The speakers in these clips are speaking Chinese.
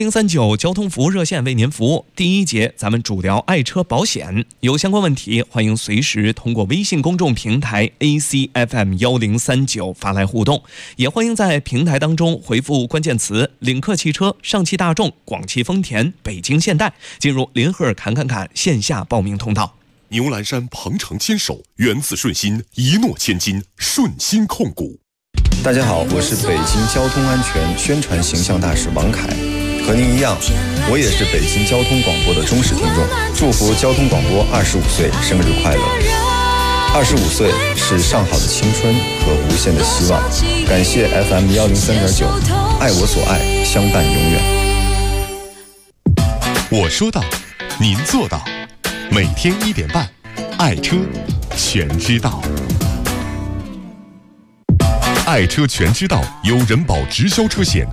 039交通服务热线为您服务。第一节，咱们主聊爱车保险，有相关问题，欢迎随时通过微信公众平台 ACFM1039发来互动，也欢迎在平台当中回复关键词领克汽车、上汽大众、广汽丰田、北京现代，进入林赫侃线下报名通道。 牛栏山鹏程牵手，源自顺心，一诺千金，顺心控股。 大家好，我是北京交通安全宣传形象大使王凯。和您一样，我也是北京交通广播的忠实听众，祝福交通广播25岁生日快乐！25岁是上好的青春和无限的希望。感谢 FM103.9，爱我所爱，相伴永远。 我说到，您做到，每天1点半，爱车全知道。爱车全知道由人保直销车险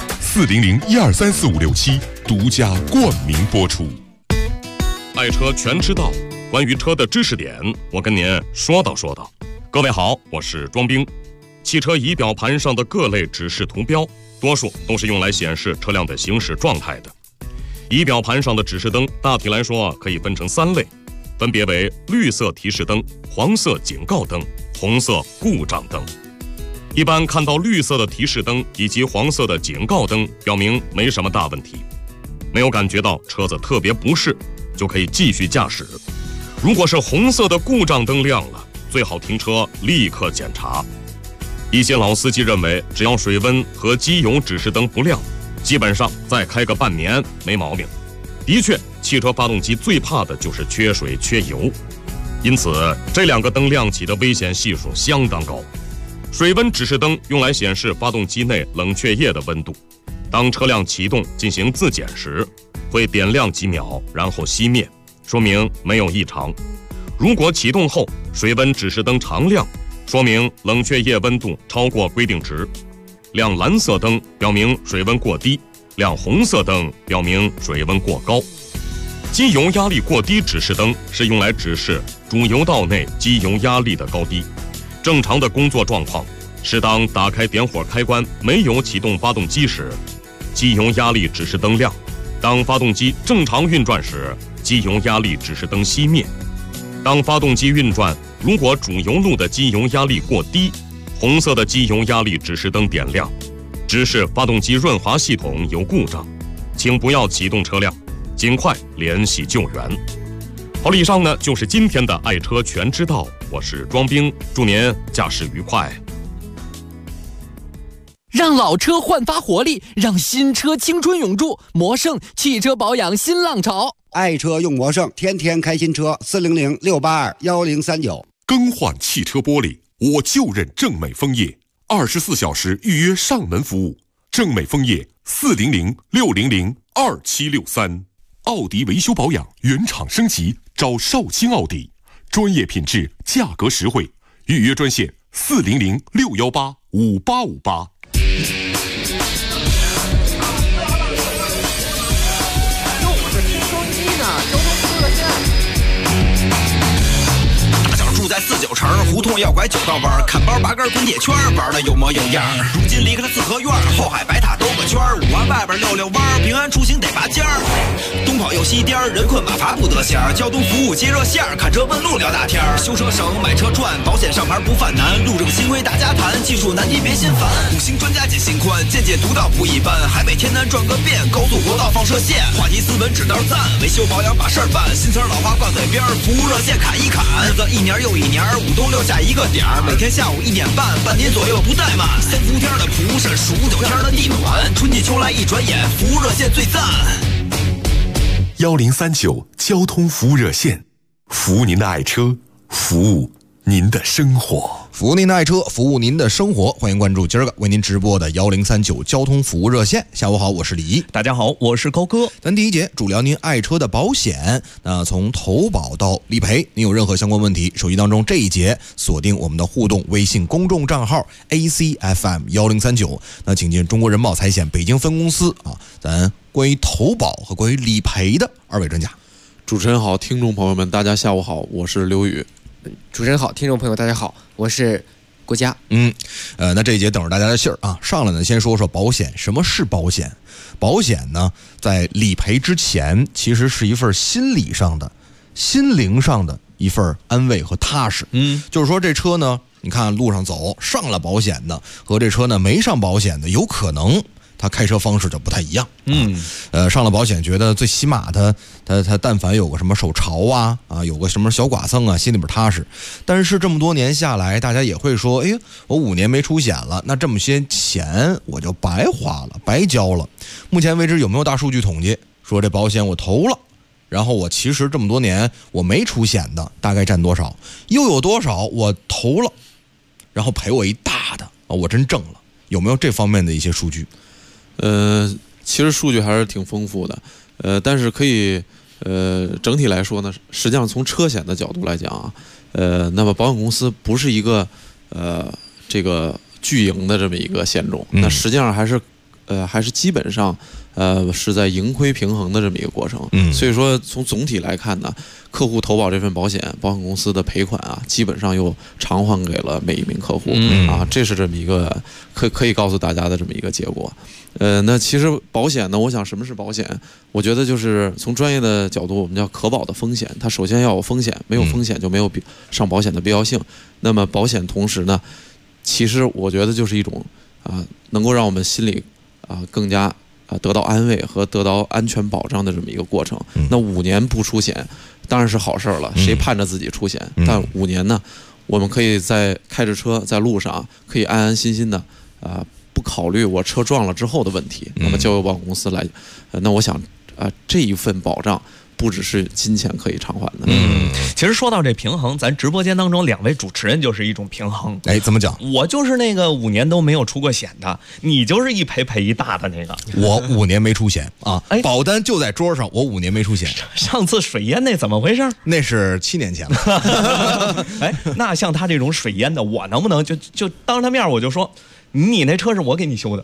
400123456独家冠名播出。爱车全知道，关于车的知识点，我跟您说道。各位好，我是庄兵。汽车仪表盘上的各类指示图标，多数都是用来显示车辆的行驶状态的。仪表盘上的指示灯大体来说可以分成3类，分别为绿色提示灯、黄色警告灯、红色故障灯。一般看到绿色的提示灯以及黄色的警告灯，表明没什么大问题，没有感觉到车子特别不适，就可以继续驾驶。如果是红色的故障灯亮了，最好停车立刻检查。一些老司机认为，只要水温和机油指示灯不亮，基本上再开个半年没毛病。的确，汽车发动机最怕的就是缺水缺油，因此这2个灯亮起的危险系数相当高。水温指示灯用来显示发动机内冷却液的温度，当车辆启动进行自检时，会点亮几秒，然后熄灭，说明没有异常。如果启动后水温指示灯常亮，说明冷却液温度超过规定值。亮蓝色灯表明水温过低，亮红色灯表明水温过高。机油压力过低指示灯是用来指示主油道内机油压力的高低。正常的工作状况是当打开点火开关没有启动发动机时，机油压力指示灯亮；当发动机正常运转时，机油压力指示灯熄灭。当发动机运转，如果主油路的机油压力过低，红色的机油压力指示灯点亮，指示发动机润滑系统有故障，请不要启动车辆，尽快联系救援。好了，以上呢就是今天的爱车全知道，我是庄兵，祝您驾驶愉快。 让老车焕发活力，让新车青春永驻。魔胜汽车保养新浪潮， 爱车用魔胜，天天开新车。400-682-1039。 更换汽车玻璃，我就认正美枫叶，24小时预约上门服务。正美枫叶400-600-2763。奥迪维修保养原厂升级，找绍兴奥迪，专业品质，价格实惠。预约专线400-618-5858。 在49城胡同要拐9道弯，看包拔根滚铁圈，玩的有模有样。如今离开了四合院，后海白塔兜个圈，5环外边溜弯，平安出行得拔尖儿。东跑又西颠，人困马乏不得闲。交通服务接热线，看车问路聊大天。修车省，买车赚，保险上牌不犯难。路政新规大家谈，技术难题别心烦。5星专家解心宽，见解独到不一般。海北天南转个遍，高速国道放射线。话题斯文指道赞，维修保养把事儿办。新词老话挂嘴边，服务热线侃一侃。日子一年又一年，5冬6夏一个点儿，每天下午1点半，半年左右不怠慢。3伏天的蒲是数9天的地暖，春季秋来一转眼，服务热线最赞。 1039交通服务热线，服务您的爱车，服务您的生活。 服务您的爱车，服务您的生活。欢迎关注今儿个为您直播的1039交通服务热线。下午好，我是李一。 大家好，我是高哥。 咱第一节主聊您爱车的保险。那从投保到理赔，您有任何相关问题，手机当中这一节锁定我们的互动微信公众账号 ACFM1039。那请进中国人保财险北京分公司啊，咱关于投保和关于理赔的2位专家。 主持人好，听众朋友们大家下午好，我是刘宇。 主持人好，听众朋友大家好，我是国家。 那这一节等着大家的信儿啊。上来呢，先说说保险。什么是保险？保险呢，在理赔之前，其实是一份心灵上的一份安慰和踏实。就是说这车呢，你看路上走上了保险的和这车呢没上保险的，有可能他开车方式就不太一样。上了保险，觉得最起码他但凡有个什么手潮啊，有个什么小剐蹭啊，心里边踏实。但是这么多年下来，大家也会说，哎呀，我5年没出险了，那这么些钱我就白花了，白交了。目前为止有没有大数据统计说这保险我投了，然后我其实这么多年我没出险的大概占多少？又有多少我投了，然后赔我一大的我真挣了？有没有这方面的一些数据？ 其实数据还是挺丰富的，但是可以，整体来说呢，实际上从车险的角度来讲啊，那么保险公司不是一个这个巨赢的这么一个险种，那实际上还是基本上是在盈亏平衡的这么一个过程。所以说从总体来看呢，客户投保这份保险，保险公司的赔款啊，基本上又偿还给了每一名客户啊，这是这么一个可以告诉大家的这么一个结果。那其实保险呢，我想什么是保险？我觉得就是从专业的角度，我们叫可保的风险。它首先要有风险，没有风险就没有上保险的必要性。那么保险同时呢，其实我觉得就是一种能够让我们心里更加得到安慰和得到安全保障的这么一个过程。那5年不出险当然是好事了，谁盼着自己出险？但5年呢，我们可以在开着车在路上可以安安心心的不考虑我车撞了之后的问题，那么交由保险公司来。那我想这一份保障不只是金钱可以偿还的。 其实说到这平衡，咱直播间当中2位主持人就是一种平衡。 怎么讲？ 我就是那个5年都没有出过险的，你就是一赔一大的那个。 我5年没出险啊，保单就在桌上，我5年没出险。 上次水淹那怎么回事？ 那是7年前了。 那像他这种水淹的，我能不能就当他面我就说，你那车是我给你修的？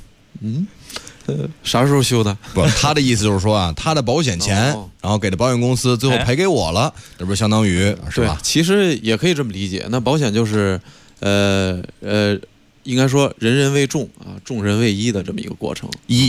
啥时候修的？ 不，他的意思就是说他的保险钱，然后给的保险公司，最后赔给我了，这不是相当于是吧？ 其实也可以这么理解。那保险就是应该说人人为重众人为一的这么一个过程。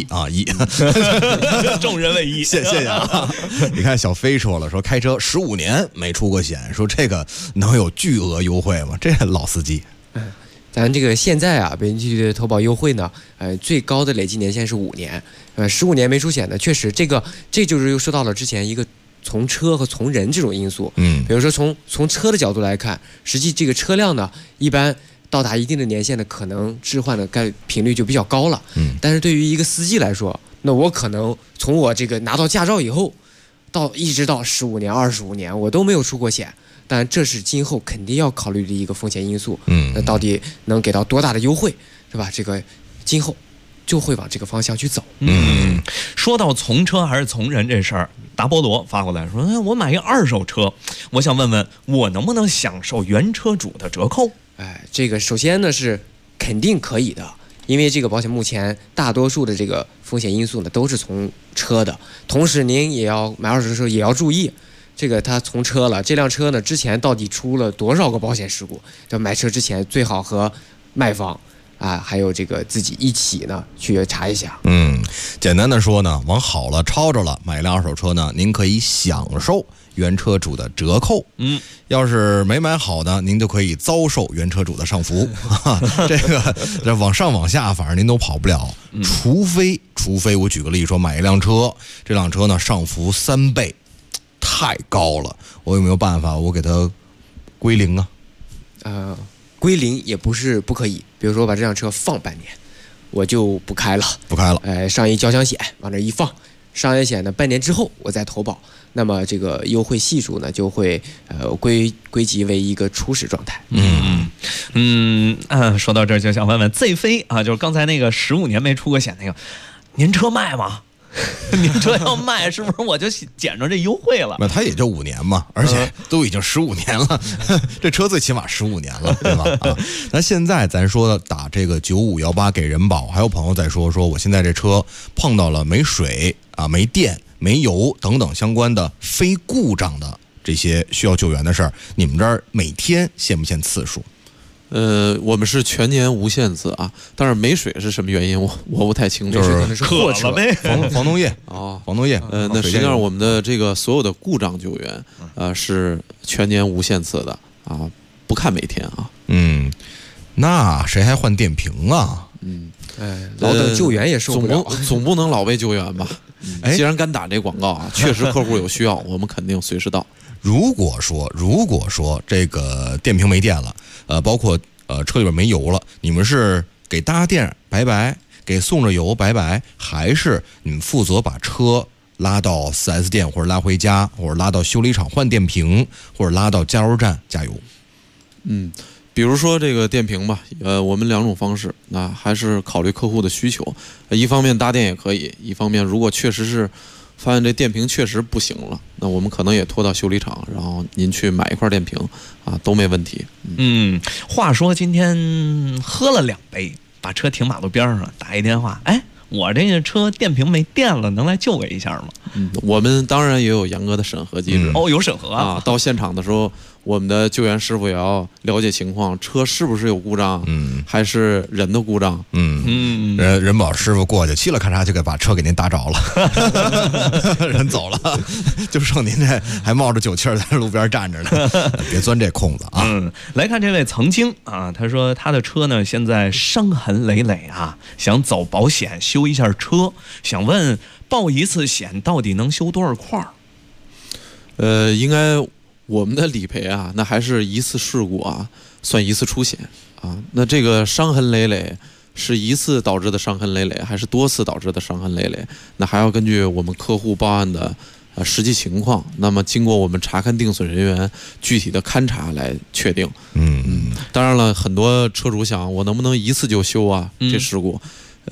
众人为一。 谢谢啊！你看小飞说了，说开车15年没出过险，说这个能有巨额优惠吗？这老司机。 咱这个现在北京地区的投保优惠呢，最高的累计年限是5年，15年没出险的，确实这就是又说到了之前一个从车和从人这种因素。比如说从车的角度来看，实际这个车辆呢，一般到达一定的年限的，可能置换的频率就比较高了。但是对于一个司机来说，那我可能从我这个拿到驾照以后，一直到15年、25年，我都没有出过险。但这是今后肯定要考虑的一个风险因素。那到底能给到多大的优惠，是吧？这个今后就会往这个方向去走。 说到从车还是从人这事儿，达波罗发过来说，我买一2手车，我想问问我能不能享受原车主的折扣？ 这个首先呢是肯定可以的，因为这个保险目前大多数的这个风险因素呢都是从车的，同时您也要买2手车的时候也要注意。这个他从车了，这辆车呢之前到底出了多少个保险事故？就买车之前最好和卖方还有这个自己一起呢去查一下。 简单的说呢，往好了抄着了，买辆2手车呢，您可以享受原车主的折扣。要是没买好呢，您就可以遭受原车主的上浮。这往上往下，反正您都跑不了。除非我举个例说，买一辆车，这辆车呢上浮3倍。太高了，我有没有办法我给它归零啊？ 归零也不是不可以，比如说把这辆车放半年，我就不开了，上一交强险往这一放，上一险呢半年之后我再投保，那么这个优惠系数呢就会归集为一个初始状态。 说到这儿就想问问 Z 飞就是刚才那个15年没出过险那个，您车卖吗？你这要卖，是不是我就捡着这优惠了？ 那他也就5年嘛，而且都已经15年了，这车最起码15年了，对吧？那现在咱说打这个9518给人保，还有朋友在说我现在这车碰到了没水没电、没油等等相关的非故障的这些需要救援的事儿，你们这儿每天限不限次数？ 我们是全年无限次啊，但是没水是什么原因，我不太清楚。 就是渴了呗。 防冻液啊， 防冻液。 那实际上我们的这个所有的故障救援，是全年无限次的啊，不看每天啊。 那谁还换电瓶啊？ 老等救援也受不了， 总不能老被救援吧？既然敢打这广告啊，确实客户有需要，我们肯定随时到。 如果说这个电瓶没电了，包括车里边没油了，你们是给搭电拜拜，给送着油拜拜，还是你们负责把车拉到 4S 店，或者拉回家，或者拉到修理厂换电瓶，或者拉到加油站加油？ 比如说这个电瓶吧，我们两种方式，那还是考虑客户的需求，一方面搭电也可以，一方面如果确实是发现这电瓶确实不行了，那我们可能也拖到修理厂，然后您去买一块电瓶啊，都没问题。 话说今天喝了2杯，把车停马路边上，打一电话，我这个车电瓶没电了，能来救我一下吗？ 我们当然也有严格的审核机制。 有审核啊！到现场的时候，我们的救援师傅也要了解情况，车是不是有故障，还是人的故障？ 人保师傅过去嘁了咔嚓就给把车给您打着了，人走了，就剩您这还冒着酒气在路边站着呢，别钻这空子啊！ 来看这位曾经啊，他说他的车呢现在伤痕累累啊，想走保险修一下车，想问报一次险到底能修多少块？ 应该我们的理赔啊，那还是一次事故啊，算一次出险啊。那这个伤痕累累是一次导致的伤痕累累，还是多次导致的伤痕累累？那还要根据我们客户报案的实际情况，那么经过我们查看定损人员具体的勘查来确定。当然了，很多车主想我能不能一次就修啊？这事故，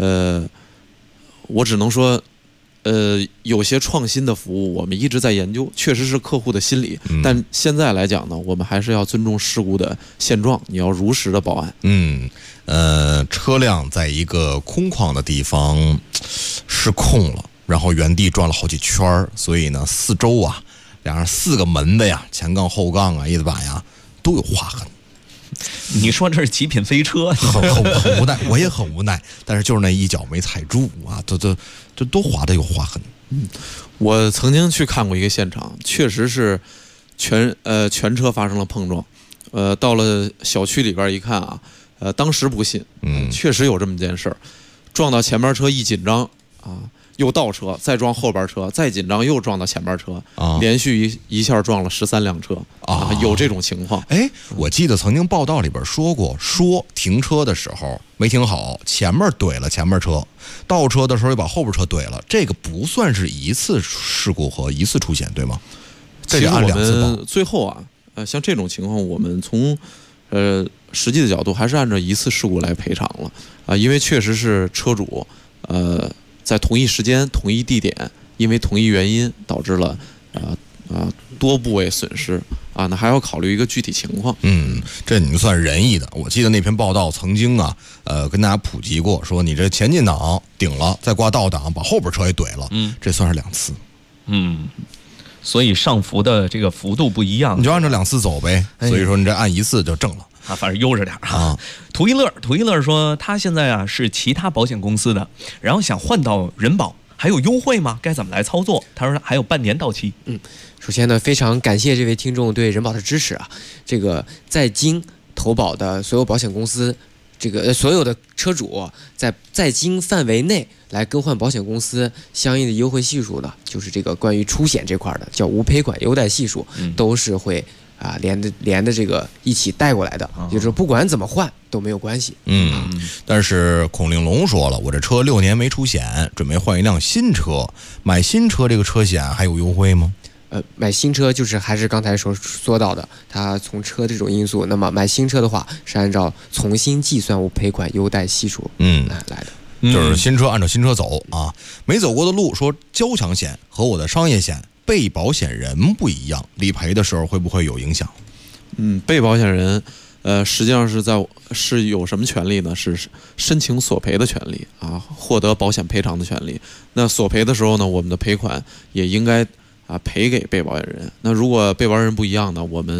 我只能说。有些创新的服务我们一直在研究，确实是客户的心理，但现在来讲呢，我们还是要尊重事故的现状，你要如实的报案。 车辆在一个空旷的地方失控了，然后原地转了好几圈，所以呢，四周啊，4个门的呀，前杠后杠啊，翼子板呀，都有划痕。 你说这是极品飞车， 很无奈，我也很无奈，但是就是那一脚没踩住啊，这都划的有划痕。 我曾经去看过一个现场，确实是全车发生了碰撞。到了小区里边一看啊，当时不信，确实有这么件事儿，撞到前边车一紧张啊，又倒车，再撞后边车，再紧张又撞到前边车，连续一下撞了13辆车啊，有这种情况。 我记得曾经报道里边说过，停车的时候没停好，前面怼了前面车，倒车的时候又把后边车怼了，这个不算是一次事故和一次出险，对吗？ 这个我们最后啊，像这种情况，我们从实际的角度还是按照一次事故来赔偿了啊，因为确实是车主在同一时间、同一地点，因为同一原因导致了多部位损失啊，那还要考虑一个具体情况。 这你们算仁义的。我记得那篇报道曾经啊，跟大家普及过，说你这前进档顶了，再挂倒档，把后边车也怼了，这算是2次。 所以上浮的这个幅度不一样， 你就按照2次走呗。所以说你这按1次就正了。 反正悠着点啊。图一乐说他现在啊是其他保险公司的，然后想换到人保，还有优惠吗？该怎么来操作？他说还有半年到期。 首先呢，非常感谢这位听众对人保的支持啊。这个在京投保的所有保险公司，这个所有的车主在京范围内来更换保险公司相应的优惠系数呢，就是这个关于出险这块的叫无赔款优待系数，都是会连的这个一起带过来的，就是不管怎么换都没有关系。 但是孔令龙说了，我这车6年没出险，准备换一辆新车，买新车这个车险还有优惠吗？ 买新车就是还是刚才说到的，它从车这种因素，那么买新车的话是按照重新计算无赔款优待系数来的， 就是新车按照新车走啊。没走过的路说交强险和我的商业险被保险人不一样，理赔的时候会不会有影响？ 被保险人实际上是有什么权利呢？是申请索赔的权利啊，获得保险赔偿的权利。那索赔的时候呢，我们的赔款也应该赔给被保险人。那如果被保险人不一样呢，我们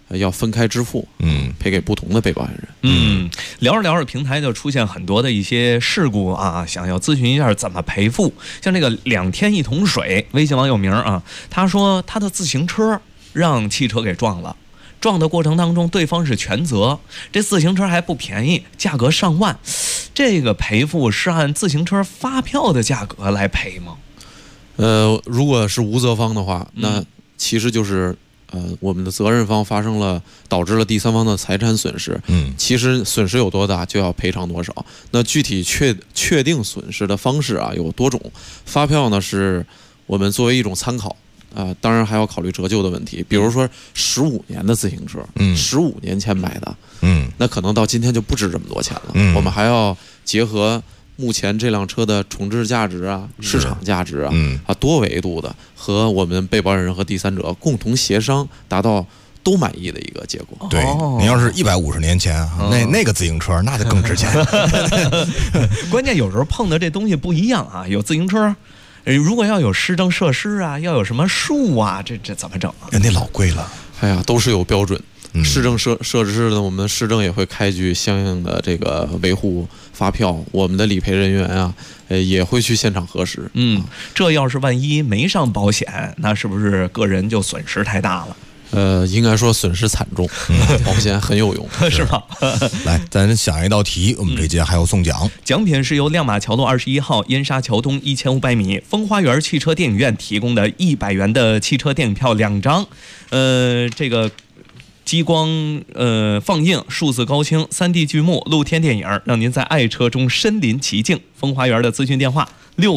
要分开支付，赔给不同的被保险人。聊着聊着，平台就出现很多的一些事故啊，想要咨询一下怎么赔付。像这个2天1桶水，微信网友名啊，他说他的自行车让汽车给撞了。撞的过程当中，对方是全责，这自行车还不便宜，价格上万，这个赔付是按自行车发票的价格来赔吗？ 如果是无责方的话，那其实就是我们的责任方发生了导致了第三方的财产损失，其实损失有多大就要赔偿多少。那具体确定损失的方式啊有多种，发票呢是我们作为一种参考。当然还要考虑折旧的问题，比如说15年的自行车，15年前买的，那可能到今天就不值这么多钱了。我们还要结合目前这辆车的重置价值啊、市场价值啊，多维度的和我们被保险人和第三者共同协商，达到都满意的一个结果。 对，你要是150年前那个自行车，那就更值钱。 关键有时候碰的这东西不一样啊，有自行车。如果要有市政设施啊，要有什么树啊，这怎么整啊？ 那老贵了。 哎呀，都是有标准。市政设施呢，我们市政也会开具相应的这个维护发票，我们的理赔人员啊，也会去现场核实。 这要是万一没上保险，那是不是个人就损失太大了？ 应该说损失惨重，保险很有用， 是吧？ 来，咱想一道题，我们这节还要送奖， 奖品是由亮马桥路21号燕莎桥东1500米风花园汽车电影院提供的100元的汽车电影票2张，这个激光放映、数字高清、3D 剧目、露天电影，让您在爱车中身临其境。风花园的咨询电话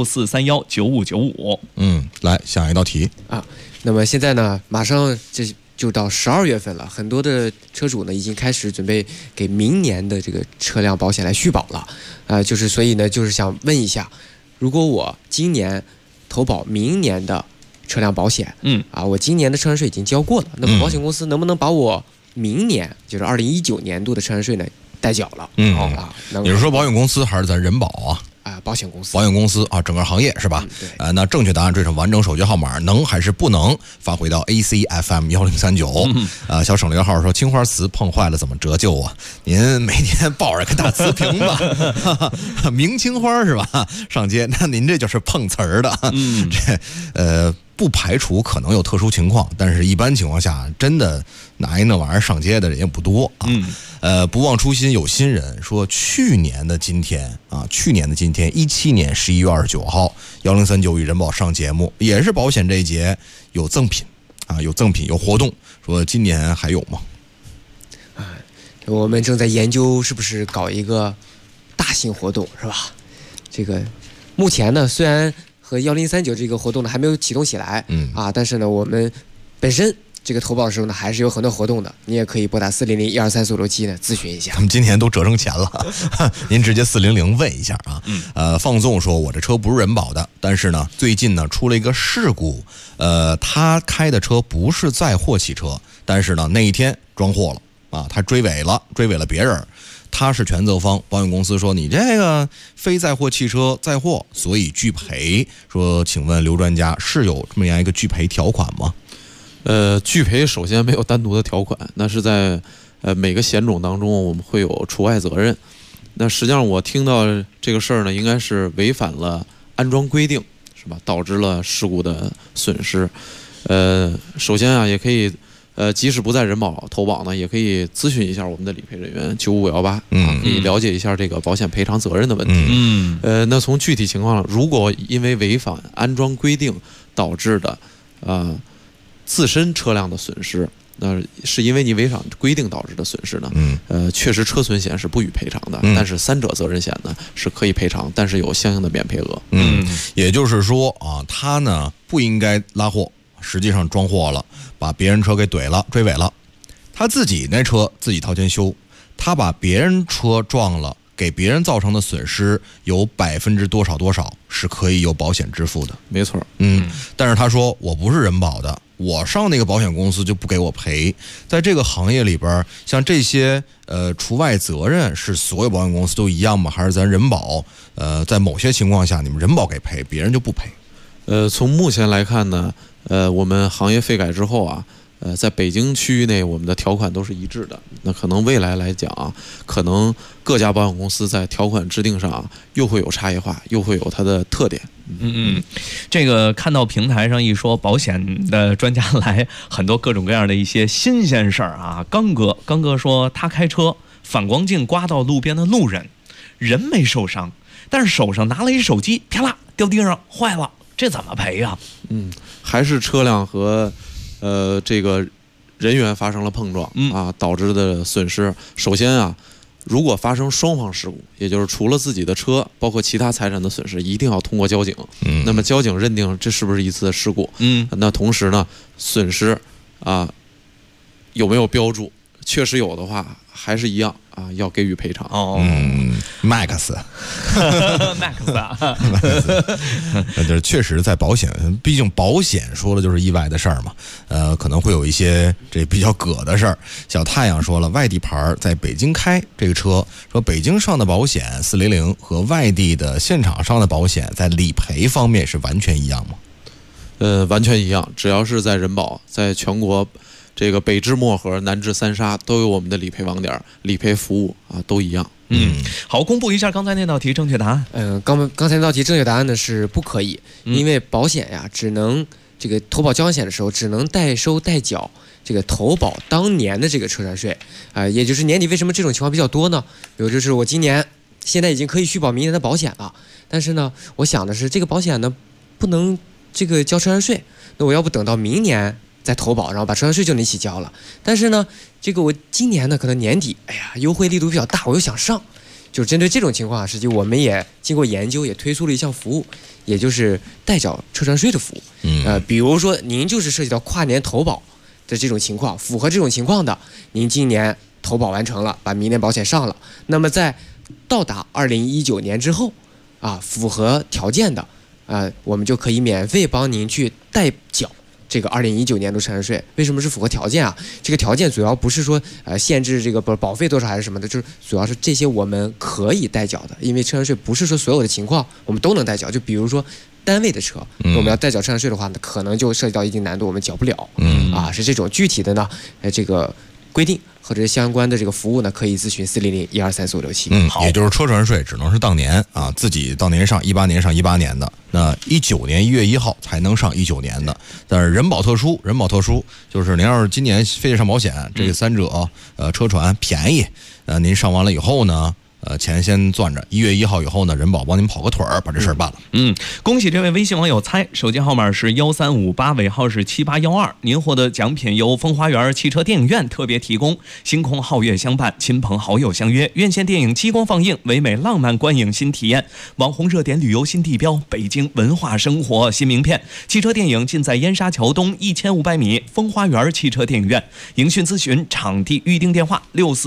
64319595。 来想一道题啊。那么现在呢，马上这就到12月份了，很多的车主呢已经开始准备给明年的这个车辆保险来续保了，所以呢，就是想问一下，如果我今年投保明年的车辆保险，我今年的车辆税已经交过了，那么保险公司能不能把我明年就是2019年度的车辆税呢代缴了？ 你是说保险公司还是咱人保啊？ 保险公司啊，整个行业是吧？那正确答案追上完整手机号码，能还是不能发回到 ACFM 1039。小省略号说青花瓷碰坏了怎么折旧啊？您每天抱着个大瓷瓶子，明青花是吧？上街，那您这就是碰瓷儿的。这不排除可能有特殊情况，但是一般情况下，真的拿那玩意儿上街的人也不多啊。不忘初心有新人说，去年的今天，17年11月29号，1039与人保上节目，也是保险这一节有赠品啊，有活动，说今年还有吗？ 我们正在研究是不是搞一个大型活动，是吧？这个目前呢，虽然和1039这个活动呢还没有启动起来，但是呢，我们本身这个投保的时候呢，还是有很多活动的。你也可以拨打400-123-4567呢咨询一下。 他们今年都折成钱了，您直接400问一下啊。放纵说，我这车不是人保的，但是呢，最近呢出了一个事故，他开的车不是载货汽车，但是呢那一天装货了啊，他追尾了别人。他是全责方，保险公司说你这个非载货汽车载货，所以拒赔。说，请问刘专家是有这么样一个拒赔条款吗？ 拒赔首先没有单独的条款，那是在每个险种当中我们会有除外责任。那实际上我听到这个事儿呢，应该是违反了安装规定，是吧？导致了事故的损失。首先啊，也可以。即使不在人保投保呢，也可以咨询一下我们的理赔人员95518，可以了解一下这个保险赔偿责任的问题。那从具体情况上，如果因为违反安装规定导致的自身车辆的损失，那是因为你违反规定导致的损失呢，确实车损险是不予赔偿的，但是三者责任险呢是可以赔偿，但是有相应的免赔额。 也就是说啊，他呢不应该拉货。实际上装货了，把别人车给怼了，追尾了。他自己那车自己掏钱修，他把别人车撞了，给别人造成的损失有多少是可以由保险支付的。 没错。 但是他说我不是人保的，我上那个保险公司就不给我赔。在这个行业里边，像这些除外责任是所有保险公司都一样吗？还是咱人保在某些情况下你们人保给赔，别人就不赔？ 从目前来看呢，我们行业费改之后啊， 在北京区域内，我们的条款都是一致的。那可能未来来讲啊，可能各家保险公司在条款制定上啊，又会有差异化，又会有它的特点。 这个看到平台上一说保险的专家来，很多各种各样的一些新鲜事儿啊。刚哥说他开车反光镜刮到路边的路人，人没受伤，但是手上拿了一手机，啪啦掉地上坏了，这怎么赔呀？ 还是车辆和这个人员发生了碰撞啊，导致的损失。首先啊，如果发生双方事故，也就是除了自己的车，包括其他财产的损失，一定要通过交警。那么交警认定这是不是一次事故？那同时呢，损失啊有没有标注？确实有的话，还是一样啊，要给予赔偿。 Max 啊， 就是确实在保险，毕竟保险说的就是意外的事儿嘛，可能会有一些这比较葛的事儿。小太阳说了，外地牌在北京开这个车，说北京上的保险400和外地的现场上的保险在理赔方面是完全一样吗？ 完全一样，只要是在人保，在全国。这个北至漠河，南至三沙都有我们的理赔网点，理赔服务啊都一样。 好，公布一下刚才那道题正确答案。 刚才那道题正确答案呢是不可以，因为保险呀只能这个投保交强险的时候只能代收代缴这个投保当年的这个车船税也就是年底为什么这种情况比较多呢？比如就是我今年现在已经可以续保明年的保险了，但是呢我想的是这个保险呢不能这个交车船税，那我要不等到明年再投保，然后把车船税就能一起交了。但是呢，这个我今年呢可能年底，优惠力度比较大，我又想上，就是针对这种情况，实际我们也经过研究，也推出了一项服务，也就是代缴车船税的服务。比如说您就是涉及到跨年投保的这种情况，符合这种情况的，您今年投保完成了，把明年保险上了，那么在到达2019年之后，符合条件的，我们就可以免费帮您去代缴这个2019年度车船税。为什么是符合条件啊？这个条件主要不是说限制这个保费多少还是什么的，就是主要是这些我们可以代缴的，因为车船税不是说所有的情况我们都能代缴。就比如说单位的车，我们要代缴车船税的话呢，可能就涉及到一定难度，我们缴不了。是这种具体的呢，这个规定或者相关的这个服务呢，可以咨询400-1234567。 也就是车船税只能是当年啊，自己当年上，18年上18年的，那19年1月1号才能上19年的。但是人保特殊就是您要是今年非得上保险，这个三者车船便宜，您上完了以后呢，钱先攥着，1月1号以后呢，人保帮您跑个腿儿，把这事儿办了。 恭喜这位微信网友猜，手机号码是1358，尾号是7812，您获得奖品由风花园汽车电影院特别提供，星空皓月相伴，亲朋好友相约，院线电影激光放映，唯美浪漫观影新体验，网红热点旅游新地标，北京文化生活新名片。汽车电影尽在燕莎桥东1500米风花园汽车电影院。营讯咨询场地预订电话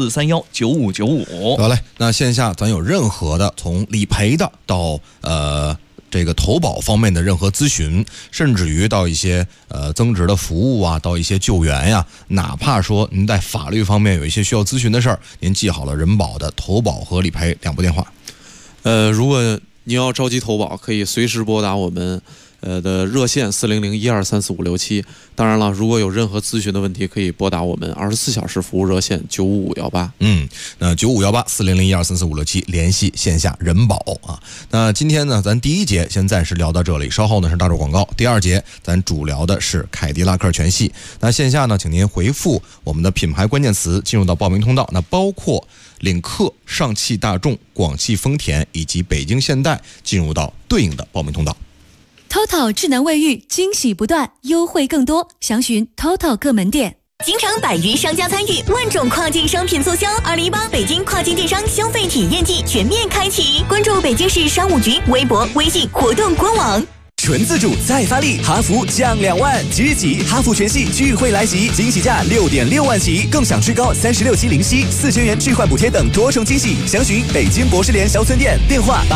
64319595。 得嘞，那线下咱有任何的从理赔的到这个投保方面的任何咨询，甚至于到一些增值的服务啊，到一些救援呀，哪怕说您在法律方面有一些需要咨询的事儿，您记好了人保的投保和理赔2部电话。 如果您要着急投保，可以随时拨打我们的热线400-1234567。当然了，如果有任何咨询的问题，可以拨打我们24小时服务热线95518。 那9518 400-1234567联系线下人保啊。那今天呢，咱第一节先暂时聊到这里，稍后呢是大众广告，第二节咱主聊的是凯迪拉克全系。那线下呢，请您回复我们的品牌关键词进入到报名通道，那包括领克、上汽大众、广汽丰田以及北京现代进入到对应的报名通道。 TOTO 智能卫浴，惊喜不断，优惠更多，详询 TOTO 各门店。 京城百余商家参与，万种跨境商品促销，2018北京跨境电商消费体验季全面开启，关注北京市商务局微博、微信活动官网。 纯自主再发力，哈弗降2万，即集哈弗全系聚会来袭，惊喜价6.6万起，更享最高36期零息，4000元置换补贴等多重惊喜。详询北京博士联小村店，电话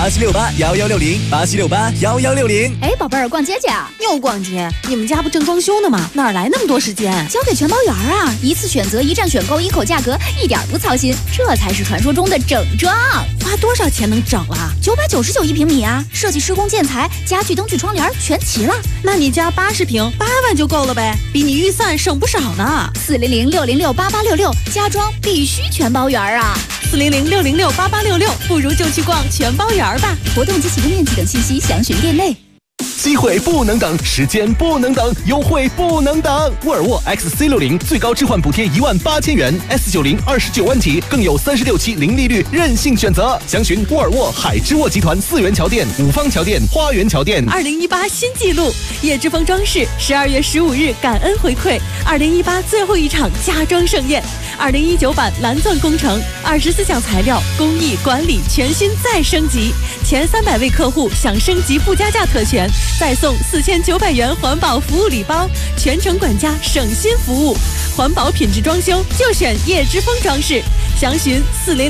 87681160，87681160。 哎，宝贝儿，逛街去啊？又逛街？你们家不正装修呢吗？哪来那么多时间？交给全包园啊！一次选择，一站选购，一口价格，一点不操心，这才是传说中的整装。花多少钱能整了？999一平米啊！设计、施工、建材、家具、灯具、窗帘。 帘全齐了。 那你家80平8万就够了呗，比你预算省不少呢。 400-606-8866，家装必须全包圆啊 ！400-606-8866，不如就去逛全包圆吧。 活动及启动面积等信息详询店内。 机会不能等，时间不能等，优惠不能等。沃尔沃 XC60最高置换补贴18000元 ，S90 29万起，更有36期零利率任性选择。详询沃尔沃海之沃集团4元桥店、五方桥店、花园桥店。 2018新纪录，叶之峰装饰12月15日感恩回馈，2018最后一场家装盛宴。2019版蓝钻工程，24项材料工艺管理全新再升级，前300位客户享升级不加价特权，再送4900元环保服务礼包，全程管家省心服务，环保品质装修就选叶之峰装饰。详询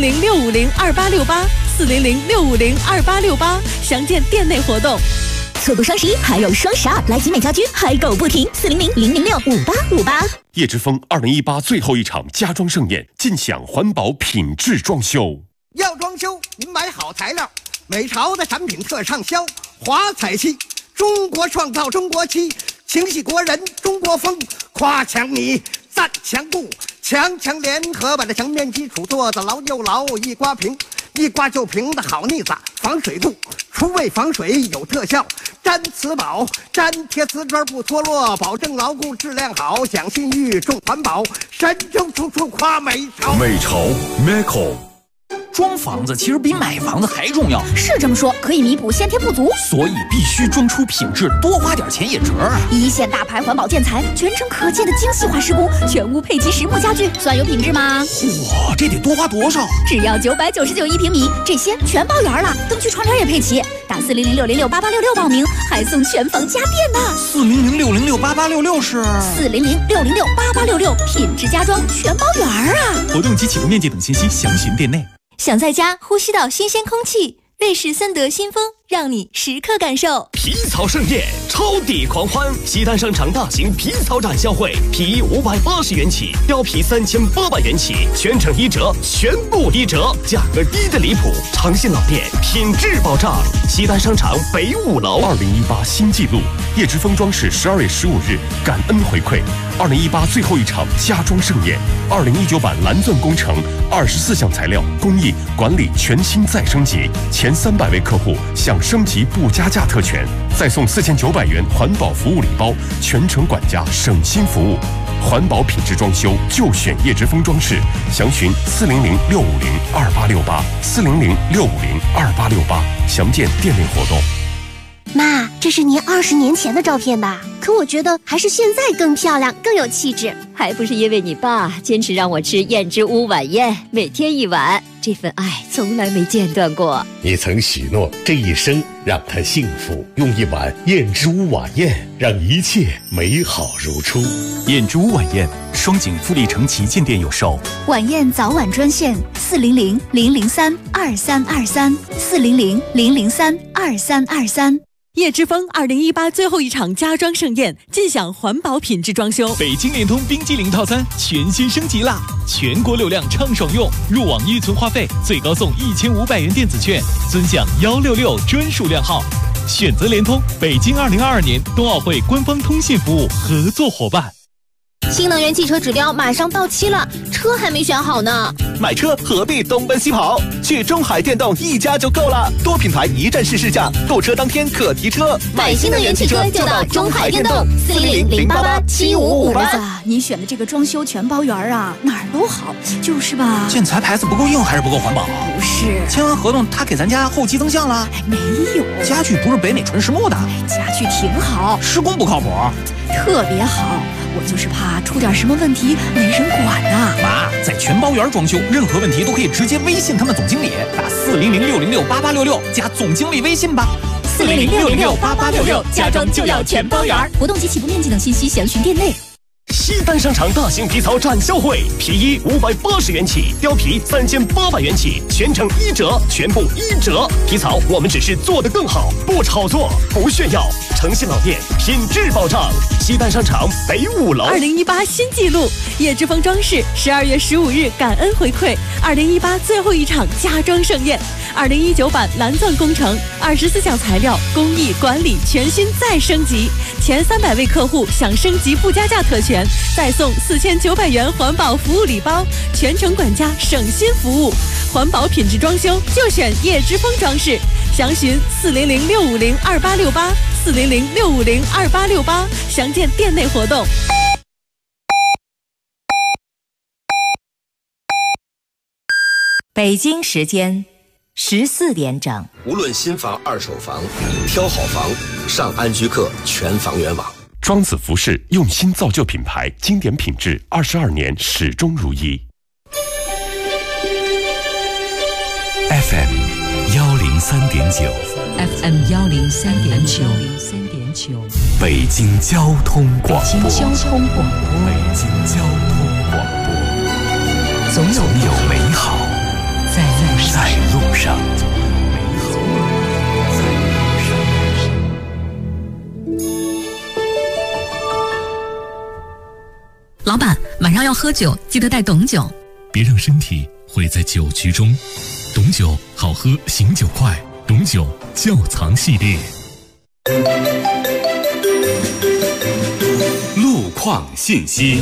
400-650-2868，400-650-2868，详见店内活动。 错过双11还有双12，来集美家居嗨购不停，400-006-5858。 叶之峰2018最后一场家装盛宴，尽享环保品质装修。 要装修，您买好材料，美潮的产品特畅销，华彩漆，中国创造中国漆，情系国人中国风，夸墙你赞墙布，强联合把这墙面基础做得牢又牢，一刮平，一刮就平的好腻子，防水度，除味防水有特效，粘瓷宝，粘贴瓷砖不脱落，保证牢固质量好，讲信誉重环保，神州处处夸美潮。 美潮 Meco。 装房子其实比买房子还重要， 是这么说，可以弥补先天不足， 所以必须装出品质，多花点钱也值啊！ 一线大牌环保建材，全程可见的精细化施工，全屋配齐实木家具，算有品质吗？ 哇，这得多花多少？ 只要999一平米，这些全包圆了，灯具窗帘也配齐。打400-606-8866报名，还送全房家电呢。 400-606-8866是 400-606-8866，品质家装全包圆啊！ 活动及启动面积等信息详询店内。 想在家呼吸到新鲜空气，瑞士森德新风让你时刻感受皮草盛宴，超抵狂欢！西单商场大型皮草展销会，皮衣580元起，貂皮3800元起，全程1折，全部1折，价格低的离谱。长信老店，品质保障。西单商场北5楼。 2018新纪录，叶之峰装饰12月15日感恩回馈，2018最后一场家装盛宴，2019版蓝钻工程24项材料工艺管理全新再升级，前300位客户享升级不加价特权，再送4900元环保服务礼包，全程管家省心服务，环保品质装修就选叶之峰装饰，详询400-650-2868，400-650-2868，详见店内活动。 妈，这是您20年前的照片吧？可我觉得还是现在更漂亮，更有气质。 还不是因为你爸坚持让我吃燕之屋晚宴，每天1碗，这份爱从来没间断过。 你曾许诺这一生让他幸福，用1碗燕之屋晚宴让一切美好如初。 燕之屋晚宴，双井富力城旗舰店有售。 晚宴早晚专线400-003-2323，400-003-2323。 叶之峰2018最后一场家装盛宴，尽享环保品质装修。 北京联通冰激凌套餐全新升级啦！全国流量畅爽用，入网预存话费最高送1500元电子券，尊享166专属量号。选择联通，北京2022年冬奥会官方通信服务合作伙伴。 新能源汽车指标马上到期了，车还没选好呢。 买车何必东奔西跑？去中海电动一家就够了，多品牌一站式试驾，购车当天可提车。 买新能源汽车就到中海电动，400-088-7558。 儿子，你选的这个装修全包圆啊，哪儿都好，就是吧？ 建材牌子不够硬还是不够环保？ 不是， 签完合同他给咱家后期增项了？ 没有， 家具不是北美纯实木的， 家具挺好， 施工不靠谱， 特别好。我就是怕出点什么问题没人管呐。 妈，在全包圆装修，任何问题都可以直接微信他们总经理，打400-606-8866加总经理微信吧。 400-606-8866，家装就要全包圆。活动及起步面积等信息详询店内。 西单商场大型皮草展销会，皮衣580元起，貂皮3800元起，全程1折，全部1折。皮草我们只是做得更好，不炒作，不炫耀。诚信老店，品质保障。西单商场北5楼。 2018新纪录，叶之峰装饰12月15日感恩回馈，2018最后一场家装盛宴 2019版蓝钻工程，24项材料、工艺、管理全新再升级。前300位客户享升级附加价特权，再送4900元环保服务礼包，全程管家省心服务。环保品质装修就选叶之峰装饰，详询400-650-2868，400-650-2868，详见店内活动。 北京时间14点整。 无论新房、二手房，挑好房上安居客全房源网。 庄子服饰用心造就品牌，经典品质，22年始终如一。 FM 103.9 FM 103.9， 北京交通广播。 北京交通广播，总有美好在路上。 老板，晚上要喝酒，记得带董酒。 别让身体毁在酒局中。董酒好喝，醒酒快。董酒窖藏系列。 路况信息。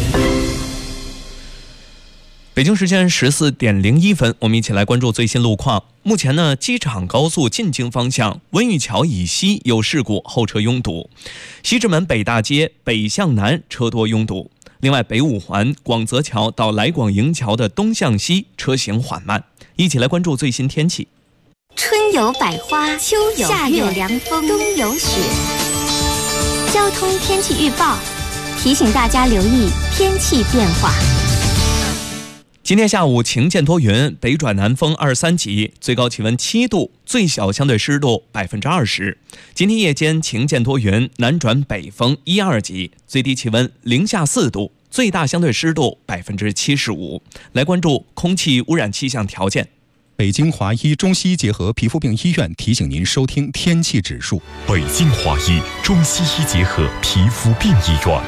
北京时间14点01分，我们一起来关注最新路况。目前呢，机场高速进京方向温榆桥以西有事故，后车拥堵；西直门北大街北向南车多拥堵。另外，北五环广泽桥到来广营桥的东向西车行缓慢。一起来关注最新天气。 春有百花，秋有夏有凉风，冬有雪。交通天气预报提醒大家留意天气变化。 今天下午晴间多云，北转南风2-3级，最高气温7度，最小相对湿度20%。今天夜间晴间多云，南转北风1-2级，最低气温零下4度，最大相对湿度75%。来关注空气污染气象条件。 北京华医中西医结合皮肤病医院提醒您收听天气指数。 北京华医中西医结合皮肤病医院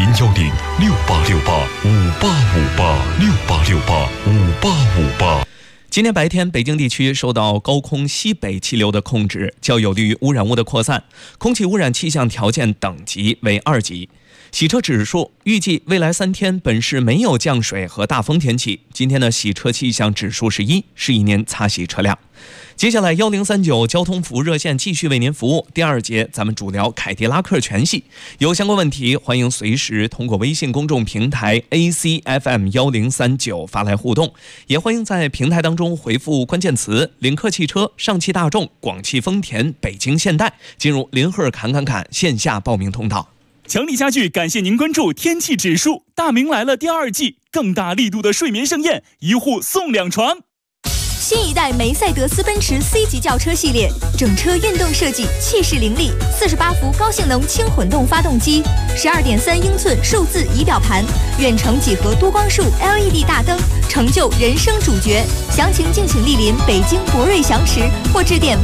，010-6868-5858，6858-5858。 今天白天，北京地区受到高空西北气流的控制，较有利于污染物的扩散，空气污染气象条件等级为2级。洗车指数预计未来3天本市没有降水和大风天气。今天的洗车气象指数是1，是一年擦洗车辆。接下来1039交通服务热线继续为您服务。第2节咱们主聊凯迪拉克全系，有相关问题欢迎随时通过微信公众平台 ACFM 1039发来互动，也欢迎在平台当中回复关键词领克汽车、上汽大众、广汽丰田、北京现代，进入林赫侃线下报名通道。 强力家具感谢您关注天气指数。大明来了第2季，更大力度的睡眠盛宴，1户送2床。 新一代梅赛德斯奔驰 C 级轿车系列，整车运动设计，气势凌厉，48伏高性能轻混动发动机，12.3英寸数字仪表盘，远程几何多光束 LED 大灯，成就人生主角。详情敬请莅临北京博瑞翔驰或致电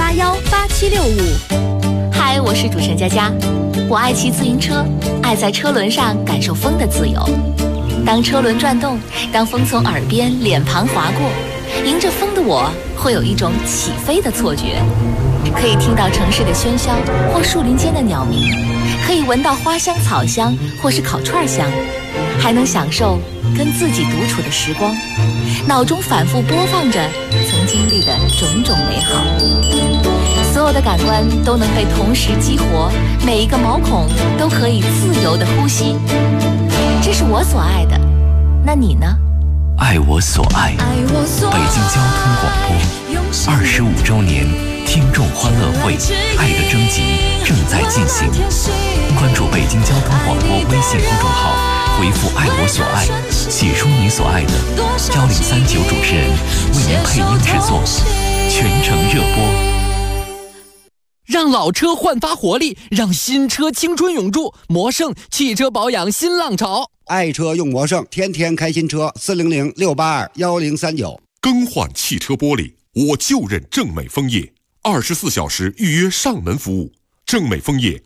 82818765。 嗨，我是主持人佳佳。我爱骑自行车，爱在车轮上感受风的自由。当车轮转动，当风从耳边、脸庞划过，迎着风的我会有一种起飞的错觉。可以听到城市的喧嚣或树林间的鸟鸣，可以闻到花香、草香或是烤串香，还能享受跟自己独处的时光，脑中反复播放着曾经历的种种美好。所有的感官都能被同时激活，每一个毛孔都可以自由的呼吸。这是我所爱的，那你呢？ 爱我所爱，北京交通广播25周年听众欢乐会爱的征集正在进行，关注北京交通广播微信公众号，回复爱我所爱，写出你所爱的，1039主持人为您配音制作，全程热播。 让老车焕发活力，让新车青春永驻。魔盛汽车保养新浪潮， 爱车用魔盛，天天开新车，400-682-1039。 更换汽车玻璃，我就认正美枫叶，24小时预约上门服务。正美枫叶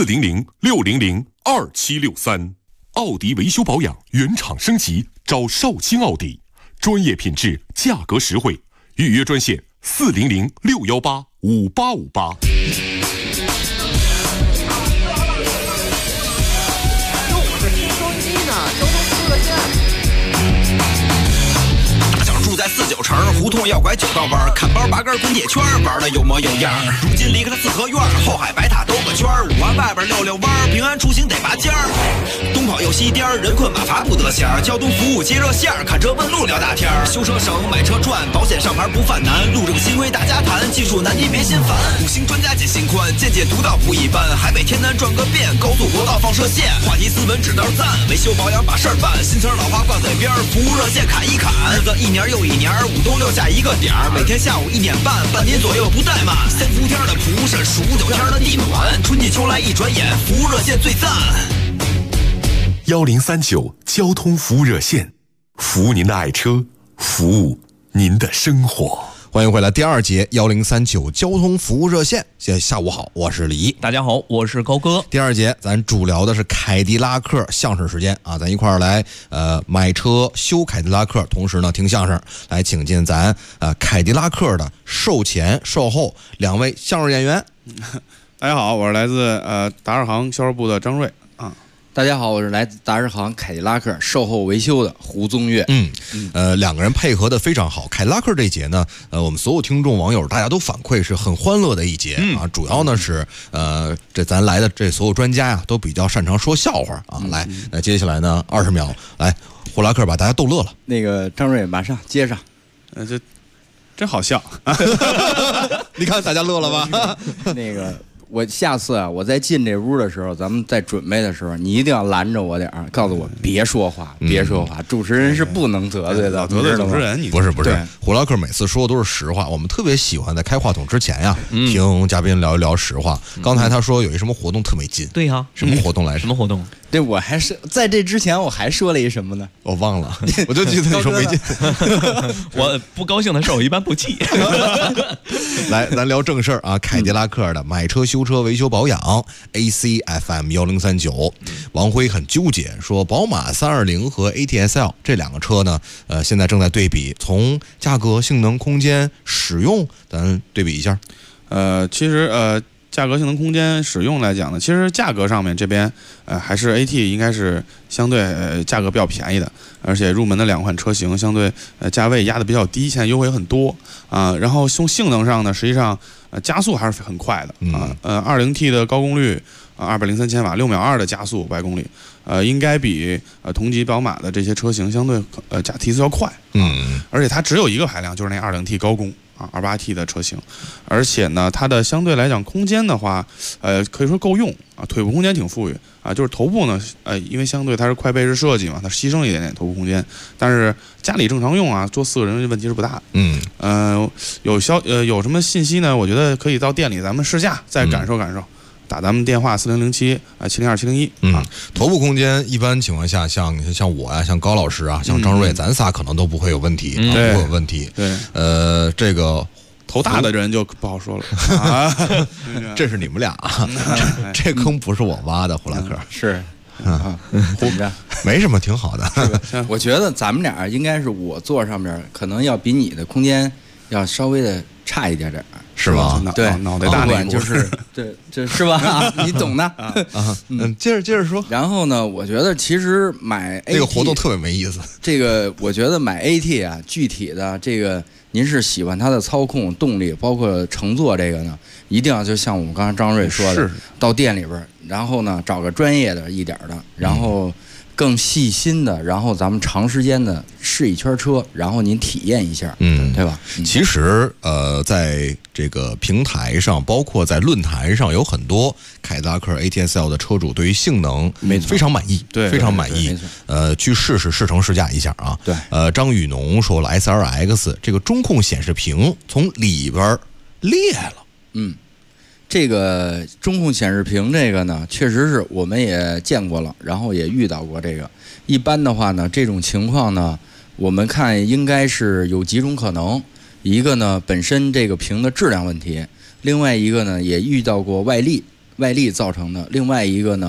400-600-2763。奥迪维修保养原厂升级，找少卿奥迪，专业品质，价格实惠。预约专线 400-618-5858。 住在49城，胡同要拐9道弯，看包拔根滚铁圈，玩的有模有样。如今离开了四合院，后海白塔兜个圈，5环外边溜溜弯，平安出行得拔尖儿。东跑又西颠，人困马乏不得闲。交通服务接热线，看车问路聊大天。修车省，买车赚，保险上牌不犯难。路政新规大家谈，技术难题别心烦。5星专家解心宽，见解独到不一般。海北天南转个遍，高速国道放射线。话题斯文指道赞，维修保养把事儿办。新词老话挂嘴边，服务热线砍一砍。日子一年又一年，5都6下一个点儿，每天下午1点半，半年左右不怠慢。3伏天的蒲扇，数9天的地暖，春季秋来一转眼，服务热线最赞。 1039交通服务热线，服务您的爱车，服务您的生活。 欢迎回来，第2节1039交通服务热线。下午好，我是李。 大家好，我是高哥。 第2节咱主聊的是凯迪拉克相声时间啊，咱一块儿来买车修凯迪拉克，同时呢听相声，来请进咱凯迪拉克的售前售后2位相声演员。 大家好，我是来自达尔行销售部的张瑞啊。 大家好，我是来自达尔行凯迪拉克售后维修的胡宗岳。 两个人配合的非常好。凯迪拉克这一节呢，我们所有听众网友大家都反馈是很欢乐的一节啊。主要呢是这咱来的这所有专家呀，都比较擅长说笑话啊。来，那接下来呢20秒，来胡拉克把大家逗乐了。 那个张瑞马上接上， 这真好笑。 你看大家乐了吧？ 那个。我下次啊，我在进这屋的时候，咱们在准备的时候，你一定要拦着我点儿，告诉我别说话，别说话。主持人是不能得罪的， 得罪主持人。 不是，胡拉克每次说的都是实话。我们特别喜欢在开话筒之前呀，听嘉宾聊一聊实话。刚才他说有一什么活动特没劲， 对呀， 什么活动来着？ 什么活动？ 对，我还是在这之前我还说了一什么呢？ 我忘了，我就记得你说没劲。 我不高兴的事我一般不记。 来，咱聊正事儿啊！凯迪拉克的买车、修车、维修保养 ，ACFM 1039。王辉很纠结，说宝马320和 ATS-L 这2个车呢，现在正在对比，从价格、性能、空间、使用，咱对比一下。 其实价格、性能、空间、使用来讲呢，其实价格上面这边还是 AT 应该是相对价格比较便宜的，而且入门的2款车型相对价位压的比较低，现在优惠很多啊。然后从性能上呢，实际上加速还是很快的啊。2.0T 的高功率203千瓦，6秒2的加速100公里，应该比同级宝马的这些车型相对提速要快。而且它只有一个排量，就是那2.0T 高功。28T 的车型，而且呢，它的相对来讲空间的话，可以说够用啊，腿部空间挺富裕啊，就是头部呢，因为相对它是快背式设计嘛，它牺牲一点点头部空间，但是家里正常用啊，坐4个人问题是不大。有什么信息呢？我觉得可以到店里咱们试驾再感受感受。打咱们电话4007-702-701啊。 头部空间一般情况下，像我呀，像高老师啊，像张瑞，咱仨可能都不会有问题，不会有问题。 对， 这个头大的人就不好说了啊。 这是你们俩啊，这坑不是我挖的，胡拉克是。怎么着？ 没什么，挺好的。 我觉得咱们俩应该是我坐上面，可能要比你的空间要稍微的差一点点。 是吗？ 对，脑袋大那就是，这是吧？你懂的。 接着说。 然后呢，我觉得其实买 AT 这个活动特别没意思。 这个我觉得买 AT 啊，具体的这个您是喜欢它的操控、动力，包括乘坐这个呢，一定要就像我们刚才张瑞说的，到店里边，然后呢找个专业的一点的，然后更细心的，然后咱们长时间的试一圈车，然后您体验一下，对吧？ 其实在这个平台上，包括在论坛上，有很多凯迪拉克 ATS-L 的车主对于性能非常满意， 对， 非常满意。去试乘试驾一下啊。 对， 张雨农说了 SLX 这个中控显示屏从里边裂了。 这个中控显示屏这个呢，确实是我们也见过了，然后也遇到过这个。一般的话呢，这种情况呢，我们看应该是有几种可能。一个呢，本身这个屏的质量问题；另外一个呢，也遇到过外力造成的；另外一个呢，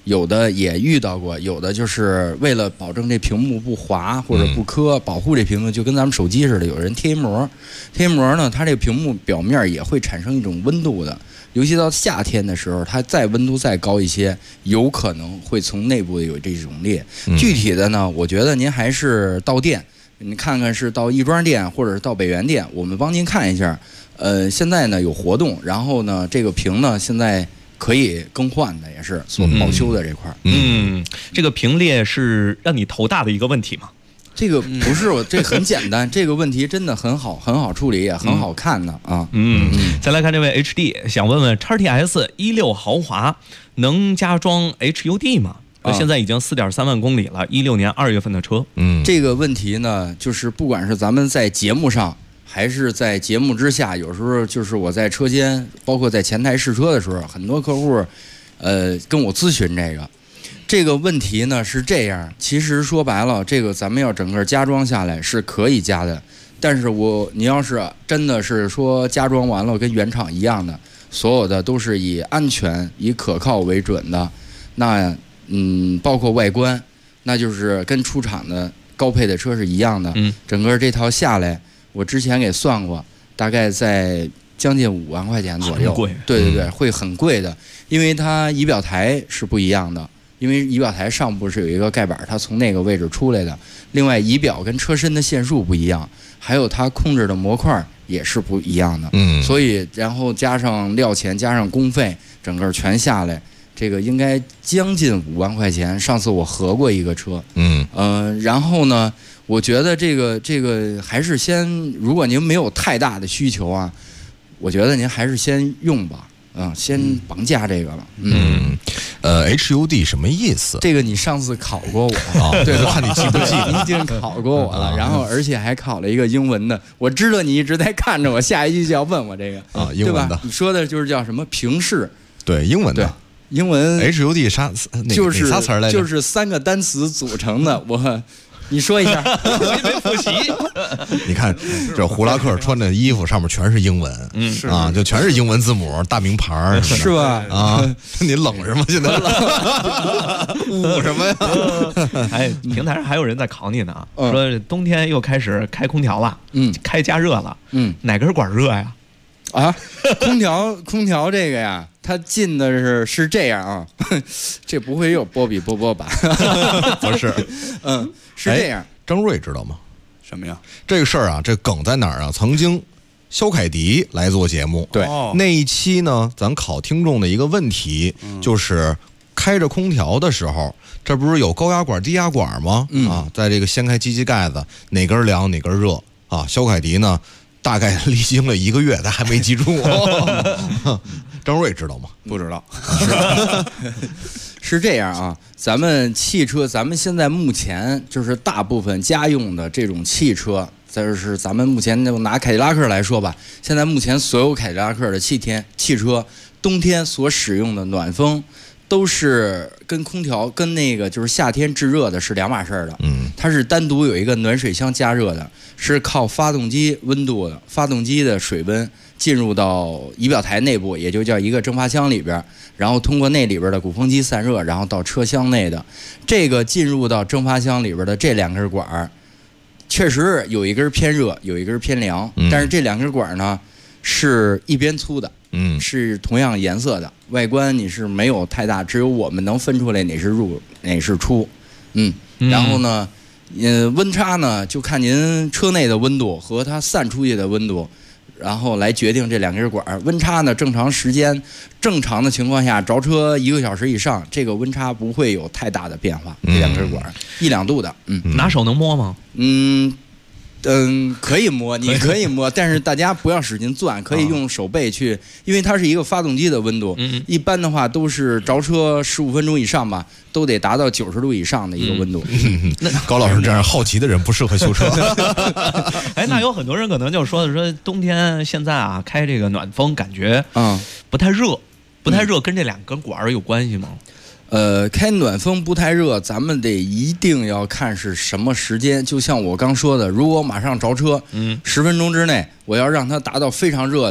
有的也遇到过，有的就是为了保证这屏幕不滑或者不磕，保护这屏幕，就跟咱们手机似的，有人贴一膜。贴膜呢，它这个屏幕表面也会产生一种温度的，尤其到夏天的时候，它再温度再高一些，有可能会从内部有这种裂。具体的呢，我觉得您还是到店，你看看是到亦庄店或者是到北园店，我们帮您看一下。现在呢有活动，然后呢这个屏呢现在可以更换的，也是所保修的这块。 这个屏裂是让你头大的一个问题吗？ 这个不是，这很简单，这个问题真的很好处理，也很好看的啊。 再来看这位 HD， 想问问 XTS 16豪华能加装 HUD 吗？现在已经4.3万公里了，16年2月份的车。 这个问题呢，就是不管是咱们在节目上，还是在节目之下，有时候就是我在车间，包括在前台试车的时候，很多客户，跟我咨询这个问题呢是这样。其实说白了，这个咱们要整个加装下来是可以加的，但是你要是真的是说加装完了跟原厂一样的，所有的都是以安全、以可靠为准的，那包括外观，那就是跟出厂的高配的车是一样的。整个这套下来。我之前给算过，大概在将近5万块钱左右。 贵， 对，会很贵的，因为它仪表台是不一样的，因为仪表台上部是有一个盖板，它从那个位置出来的。另外，仪表跟车身的线束不一样，还有它控制的模块也是不一样的。所以然后加上料钱，加上工费，整个全下来，这个应该将近5万块钱。上次我核过一个车，然后呢。我觉得这个还是先，如果您没有太大的需求啊，我觉得您还是先用吧，先绑架这个了。 HUD 什么意思？ 这个你上次考过我对，看你记不记得？ 你已经考过我了，然后而且还考了一个英文的。我知道你一直在看着我，下一句就要问我这个英文的， 对吧？你说的就是叫什么平视？ 对，英文的。 对，英文 HUD 啥词儿来着？ 就是3个单词组成的。你说一下， 我也没复习。 你看这胡拉克穿的衣服上面全是英文，就全是英文字母、大名牌， 是吧？ 你冷什么？现在捂什么呀？ 平台上还有人在考你呢，说冬天又开始开空调了，开加热了，哪根管热呀？ 空调这个呀，它进的是这样啊，这不会有波比波波吧？ 不是， 是这样。 张瑞知道吗？ 什么呀？ 这个事儿啊，这梗在哪儿啊？曾经肖凯迪来做节目， 对， 那一期呢，咱考听众的一个问题就是开着空调的时候，这不是有高压管、低压管吗？在这个掀开机器盖子，哪根凉哪根热啊？肖凯迪呢？大概历经了1个月，他还没记住。张瑞知道吗？ 不知道。 是这样啊，咱们汽车，咱们现在目前就是大部分家用的这种汽车，就是咱们目前就拿凯迪拉克来说吧，现在目前所有凯迪拉克的汽车，冬天所使用的暖风。都是跟空调跟那个就是夏天制热的是2码事儿的，它是单独有一个暖水箱加热的，是靠发动机温度的，发动机的水温进入到仪表台内部，也就叫一个蒸发箱里边，然后通过那里边的鼓风机散热，然后到车厢内的这个进入到蒸发箱里边的这2根管，确实有一根偏热，有一根偏凉，但是这2根管呢是一边粗的。是同样颜色的，外观你是没有太大，只有我们能分出来哪是入哪是出，然后呢，温差呢就看您车内的温度和它散出去的温度，然后来决定这2根管。温差呢，正常的情况下着车1个小时以上，这个温差不会有太大的变化，这2根管1-2度的， 拿手能摸吗？ 可以摸，你可以摸，但是大家不要使劲钻，可以用手背去，因为它是一个发动机的温度，一般的话都是着车15分钟以上吧，都得达到90度以上的一个温度。 那高老师这样好奇的人不适合修车。 那有很多人可能就说冬天现在啊开这个暖风感觉不太热，跟这2根管有关系吗？ 开暖风不太热，咱们得一定要看是什么时间。就像我刚说的，如果马上着车，10分钟之内我要让它达到非常热的，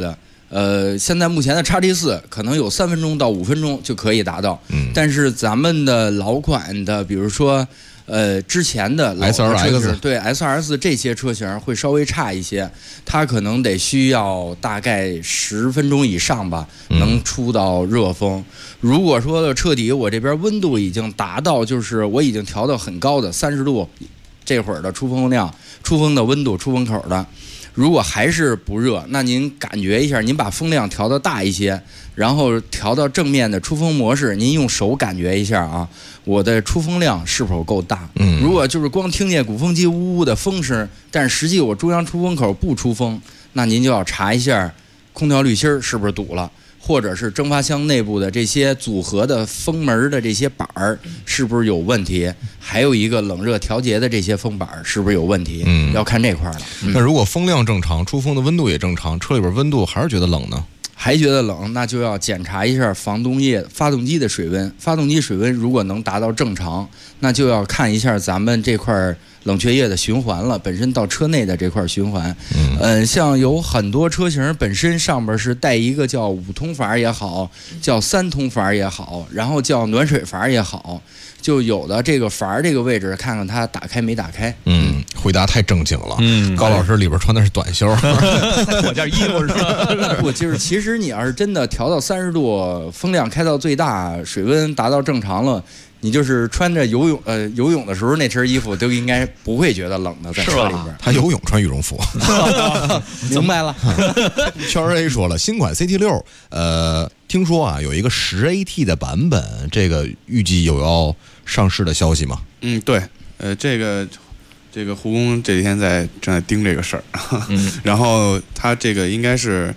现在目前的 XT4可能有3分钟到5分钟就可以达到，但是咱们的老款的，比如说之前的老车型，对 SRS 这些车型会稍微差一些，它可能得需要大概10分钟以上吧，能出到热风。如果说彻底我这边温度已经达到，就是我已经调到很高的30度，这会儿的出风量、出风的温度、出风口的。如果还是不热，那您感觉一下，您把风量调到大一些，然后调到正面的出风模式，您用手感觉一下啊，我的出风量是否够大？如果就是光听见鼓风机呜呜的风声，但实际我中央出风口不出风，那您就要查一下空调滤芯是不是堵了。或者是蒸发箱内部的这些组合的风门的这些板儿是不是有问题？还有一个冷热调节的这些风板是不是有问题？要看这块了。 那如果风量正常，出风的温度也正常，车里边温度还是觉得冷呢？ 还觉得冷，那就要检查一下发动机的水温。发动机水温如果能达到正常，那就要看一下咱们这块冷却液的循环了，本身到车内的这块循环。像有很多车型本身上边是带一个叫5通阀也好，叫3通阀也好，然后叫暖水阀也好，就有的这个阀这个位置看看它打开没打开。 回答太正经了。高老师里边穿的是短袖， 我件衣服是吧？ 不，就是其实你要是真的调到30度，风量开到最大，水温达到正常了，你就是穿着游泳的时候那身衣服都应该不会觉得冷的，在车里边。 他游泳穿羽绒服， 明白了。 圈 A 说了，新款 CT6，听说啊有一个10AT 的版本，这个预计有要上市的消息吗？ 对，这个胡工这几天正在盯这个事儿，然后他这个应该是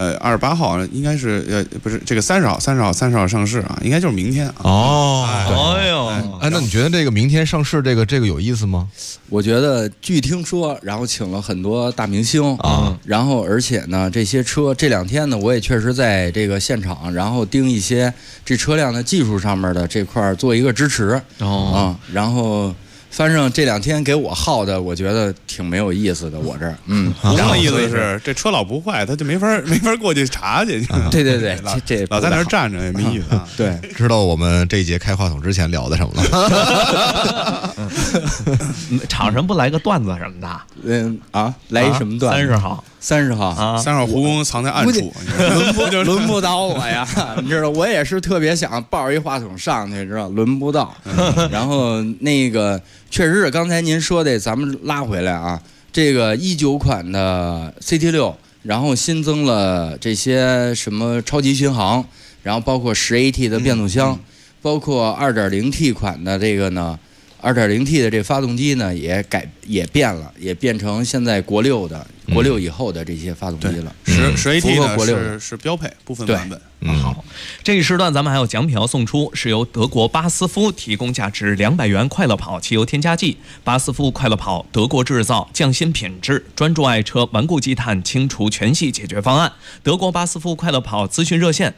28号，应该是不是这个30号上市啊，应该就是明天啊。 哎呦， 那你觉得这个明天上市这个有意思吗？ 我觉得据听说，然后请了很多大明星啊，然后而且呢，这些车这2天呢，我也确实在这个现场，然后盯一些这车辆的技术上面的这块做一个支持然后。反正这2天给我耗的，我觉得挺没有意思的。我这儿， 然后意思是这车老不坏，他就没法过去查去。 对，这老在那儿站着也没意思啊。 对， 知道我们这一节开话筒之前聊的什么了？ 厂上不来个段子什么的？ 来一什么段子 ？30号。 30号 ，30号胡工藏在暗处， 轮不到我呀！你知道，我也是特别想抱着一话筒上去，知道轮不到。然后那个确实是刚才您说的，咱们拉回来啊，这个19款的 CT6，然后新增了这些什么超级巡航，然后包括10AT 的变速箱，包括2.0T 款的这个呢。2.0T 的这发动机呢也变了，也变成现在国6以后的这些发动机了。 10AT 呢是标配部分版本。 好，这一时段咱们还有奖品要送出，是由德国巴斯夫提供价值200元快乐跑汽油添加剂。巴斯夫快乐跑，德国制造，匠心品质，专注爱车，顽固积碳清除全系解决方案。德国巴斯夫快乐跑咨询热线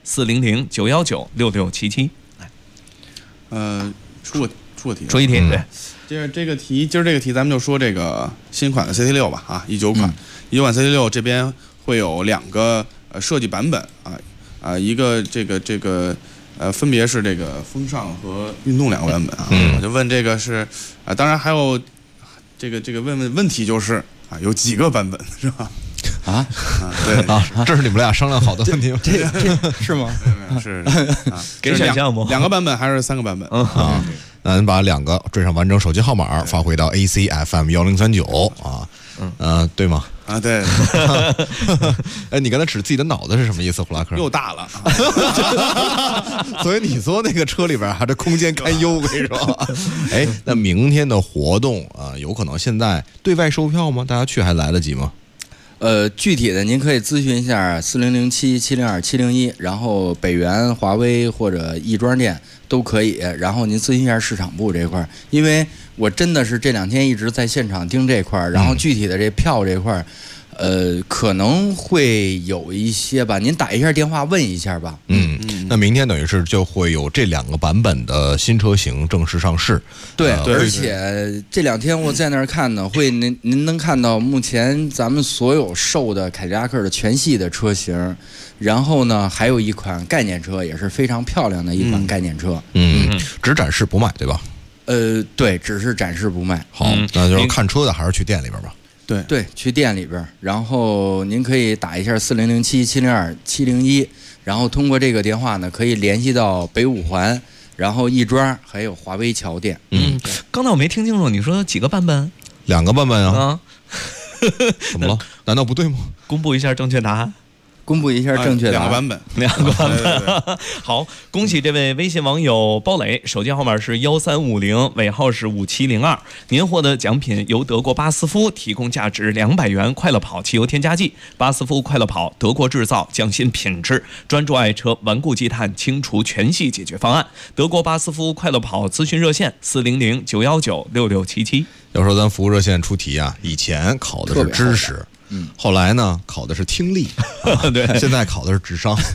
400-919-6677。出一题，对。 今儿这个题，咱们就说这个新款的 CT6 吧啊，19款CT6这边会有2个设计版本一个这个分别是这个风尚和运动2个版本啊。我就问这个是当然还有这个问题就是有几个版本是吧？ 对这是你们俩商量好的问题吗？ 这是吗？ 是给选项吗？ 2个版本还是3个版本？ 那您把2个缀上完整手机号码发回到 ACFM1039对吗？ 对。 你刚才指自己的脑子是什么意思，胡拉克？ 又大了。 所以你坐那个车里边这空间堪忧，我跟你说。那明天的活动有可能现在对外售票吗？大家去还来得及吗？ 具体的您可以咨询一下4007-702-701，然后北园、华威或者亦庄店都可以，然后您咨询一下市场部这块，因为我真的是这2天一直在现场盯这块，然后具体的这票这块， 可能会有一些吧，您打一下电话问一下吧。 那明天等于是就会有这2个版本的新车型正式上市。 对，而且这2天我在那儿看呢，会您能看到目前咱们所有售的凯迪拉克的全系的车型，然后呢还有一款概念车，也是非常漂亮的一款概念车。 只展示不卖，对吧？ 对，只是展示不卖。 好，那就是看车的还是去店里边吧。 对，去店里边，然后您可以打一下4007-702-701，然后通过这个电话呢，可以联系到北五环，然后亦庄还有华威桥店。 刚才我没听清楚，你说几个版本 ？2个版本啊。怎么了？难道不对吗？ 公布一下正确答案。 公布一下正确答案。 2个版本 ，2个版本。好，恭喜这位微信网友包磊，手机号码是1350，尾号是5702。您获得奖品由德国巴斯夫提供价值200元快乐跑汽油添加剂。巴斯夫快乐跑，德国制造，匠心品质，专注爱车顽固积碳清除全系解决方案。德国巴斯夫快乐跑咨询热线400-919-6677。 要说咱服务热线出题啊，以前考的是知识。后来呢，考的是听力， 对， 现在考的是智商，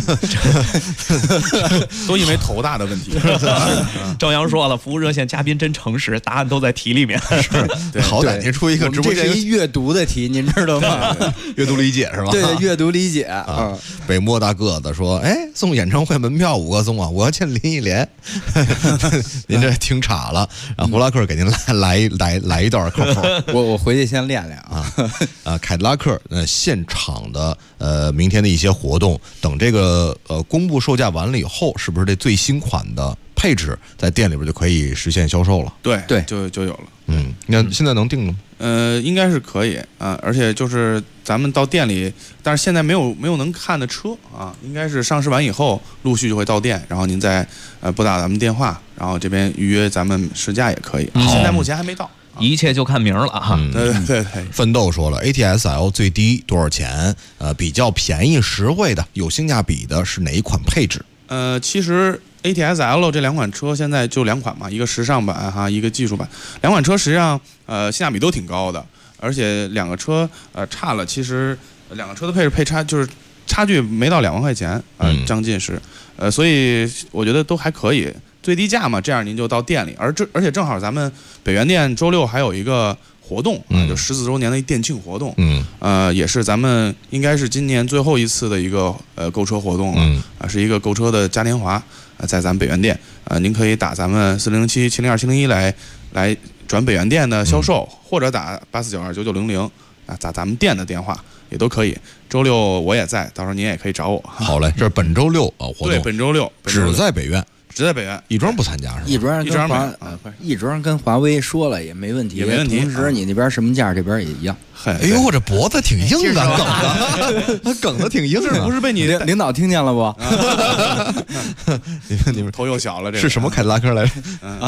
都因为头大的问题。 赵阳说了，服务热线嘉宾真诚实，答案都在题里面。 是，好歹您出一个直播间， 这是一阅读的题，您知道吗？ 阅读理解是吧？ 对，阅读理解啊。 北莫大个子说，送演唱会门票5个送啊，我要见林忆莲。您这听岔了，让胡拉克给您来一段口口。 我回去先练练啊。凯迪拉克现场的明天的一些活动，等这个公布售价完了以后，是不是这最新款的配置在店里边就可以实现销售了？ 对，就有了。 那现在能定了吗？ 应该是可以啊，而且就是咱们到店里，但是现在没有能看的车啊，应该是上市完以后陆续就会到店，然后您再拨打咱们电话，然后这边预约咱们试驾也可以。现在目前还没到。 一切就看名了哈。 对。 奋斗说了 ，ATS-L 最低多少钱？比较便宜实惠的、有性价比的是哪一款配置？ 其实 ATS-L 这2款车现在就2款嘛，一个时尚版哈，一个技术版。2款车实际上性价比都挺高的，而且2个车差了，其实2个车的配差就是差距没到2万块钱将近是所以我觉得都还可以。最低价嘛，这样您就到店里，而且正好咱们北园店周6还有一个活动就14周年的店庆活动，也是咱们应该是今年最后一次的一个购车活动了，是一个购车的嘉年华，在咱们北园店，您可以打咱们4007-702-701来转北园店的销售，或者打8492-9900打咱们店的电话也都可以。周6我也在，到时候您也可以找我。 好嘞，这是本周6活动， 对，本周6 只在北苑。 只在北苑， 亦庄不参加是吧？ 亦庄跟华为说了也没问题，同时你那边什么价，这边也一样。 哎呦，我这脖子挺硬的，梗的挺硬的， 不是被你领导听见了不？ 你们头又小了，这是什么凯迪拉克来着？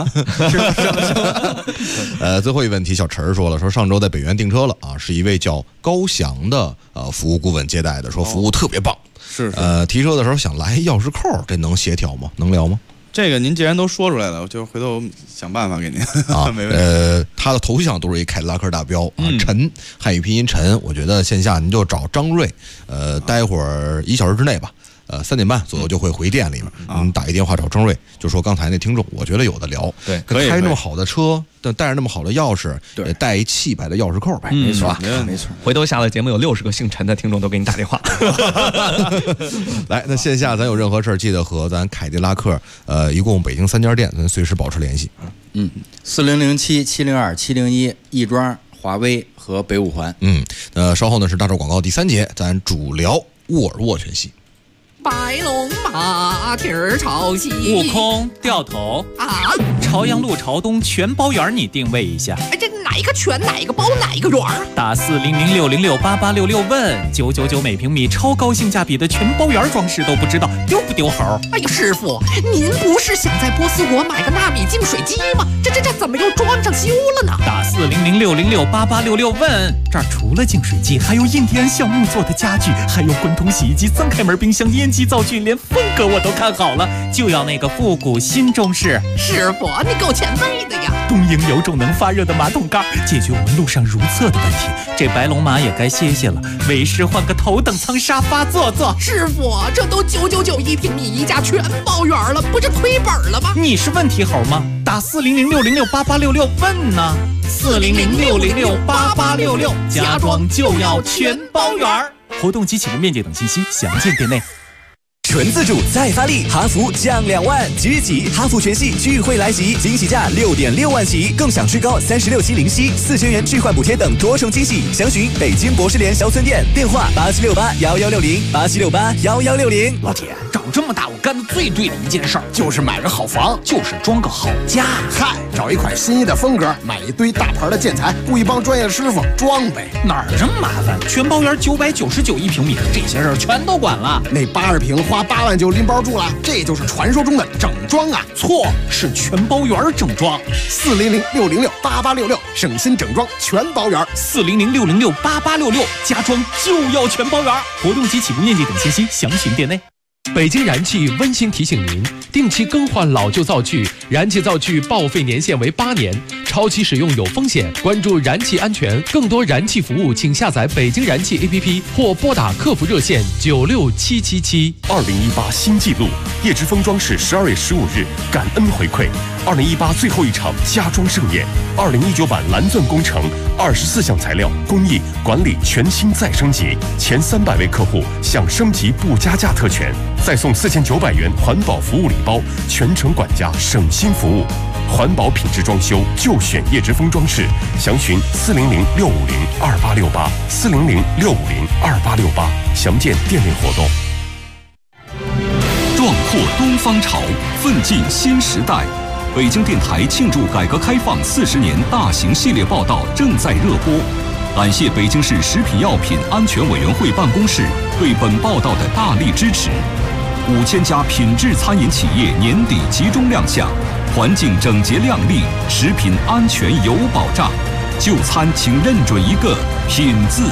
最后一问题，小陈说了，说上周在北园订车了啊，是一位叫高翔的服务顾问接待的，说服务特别棒。 是提车的时候想来钥匙扣，这能协调吗？能聊吗？ 这个您既然都说出来了，我就回头想办法给您啊。没问题。 他的头像都是一凯迪拉克大标啊，陈，汉语拼音陈。我觉得线下您就找张瑞，待会儿1小时之内吧。3点半左右就会回店里面，您打一电话找张瑞，就说刚才那听众，我觉得有的聊。 对， 开那么好的车，带着那么好的钥匙，也带一气派的钥匙扣呗， 没错，没错。 回头下了节目有60个姓陈的听众都给你打电话。 来，那线下咱有任何事儿，记得和咱凯迪拉克，一共北京3家店，咱随时保持联系。 4007-702-701，亦庄、华威和北五环。 稍后呢是大洲广告第3节，咱主聊沃尔沃全系。 白龙马蹄儿朝西， 悟空掉头啊！ 朝阳路朝东全包圆，你定位一下。 哎，这哪一个全，哪一个包，哪一个圆？ 打40060688866问999每平米，超高性价比的全包圆装饰都不知道，丢不丢猴？ 哎呀，师傅，您不是想在波斯国买个纳米净水机吗？这怎么又装上修了呢？ 打40060688866问，这儿除了净水机，还有印第安橡木做的家具，还有滚筒洗衣机、3开门冰箱、烟机灶具，连风格我都看好了，就要那个复古新中式。 师傅，你够前卫的呀！ 东瀛有种能发热的马桶盖， 解决我们路上如厕的问题。这白龙马也该歇歇了，为师换个头等舱沙发坐坐。 师傅，这都999一平米一家全包圆了，不是亏本了吗？ 你是问题猴吗？打400-606-8866问呢。400-606-8866，家装就要全包圆。活动及启动面积等信息详见店内。 纯自主再发力，哈弗降2万，即日起哈弗全系聚会来袭，惊喜价6.6万起，更享税高36期零息，4000元置换补贴等多重惊喜。详询北京博士联销村店，电话87681160，87681160。 老铁，长这么大我干的最对的一件事儿，就是买个好房，就是装个好家。 嗨，找一款心仪的风格，买一堆大牌的建材，雇一帮专业师傅装呗。 哪儿这么麻烦？全包圆999一平米，这些事儿全都管了。 那80平花8万就拎包住了，这就是传说中的整装啊！ 错，是全包圆整装。 400-606-8866，省心整装全包圆。 400-606-8866，家装就要全包圆。 活动及启动面积等信息详询店内。 北京燃气温馨提醒您：定期更换老旧灶具，燃气灶具报废年限为8年，超期使用有风险。关注燃气安全，更多燃气服务，请下载北京燃气 APP 或拨打客服热线96777。 2018新纪录，叶之峰装饰12月15日感恩回馈2018最后一场家装盛宴，2019版蓝钻工程24项材料工艺管理全新再升级，前300位客户享升级不加价特权，再送4900元环保服务礼包，全程管家省心服务，环保品质装修就选叶之峰装饰，详询400-650-2868，400-650-2868，详见店内活动。 壮阔东方潮，奋进新时代。北京电台庆祝改革开放40年大型系列报道正在热播，感谢北京市食品药品安全委员会办公室对本报道的大力支持。5000家品质餐饮企业年底集中亮相，环境整洁亮丽，食品安全有保障。就餐请认准一个“品”字。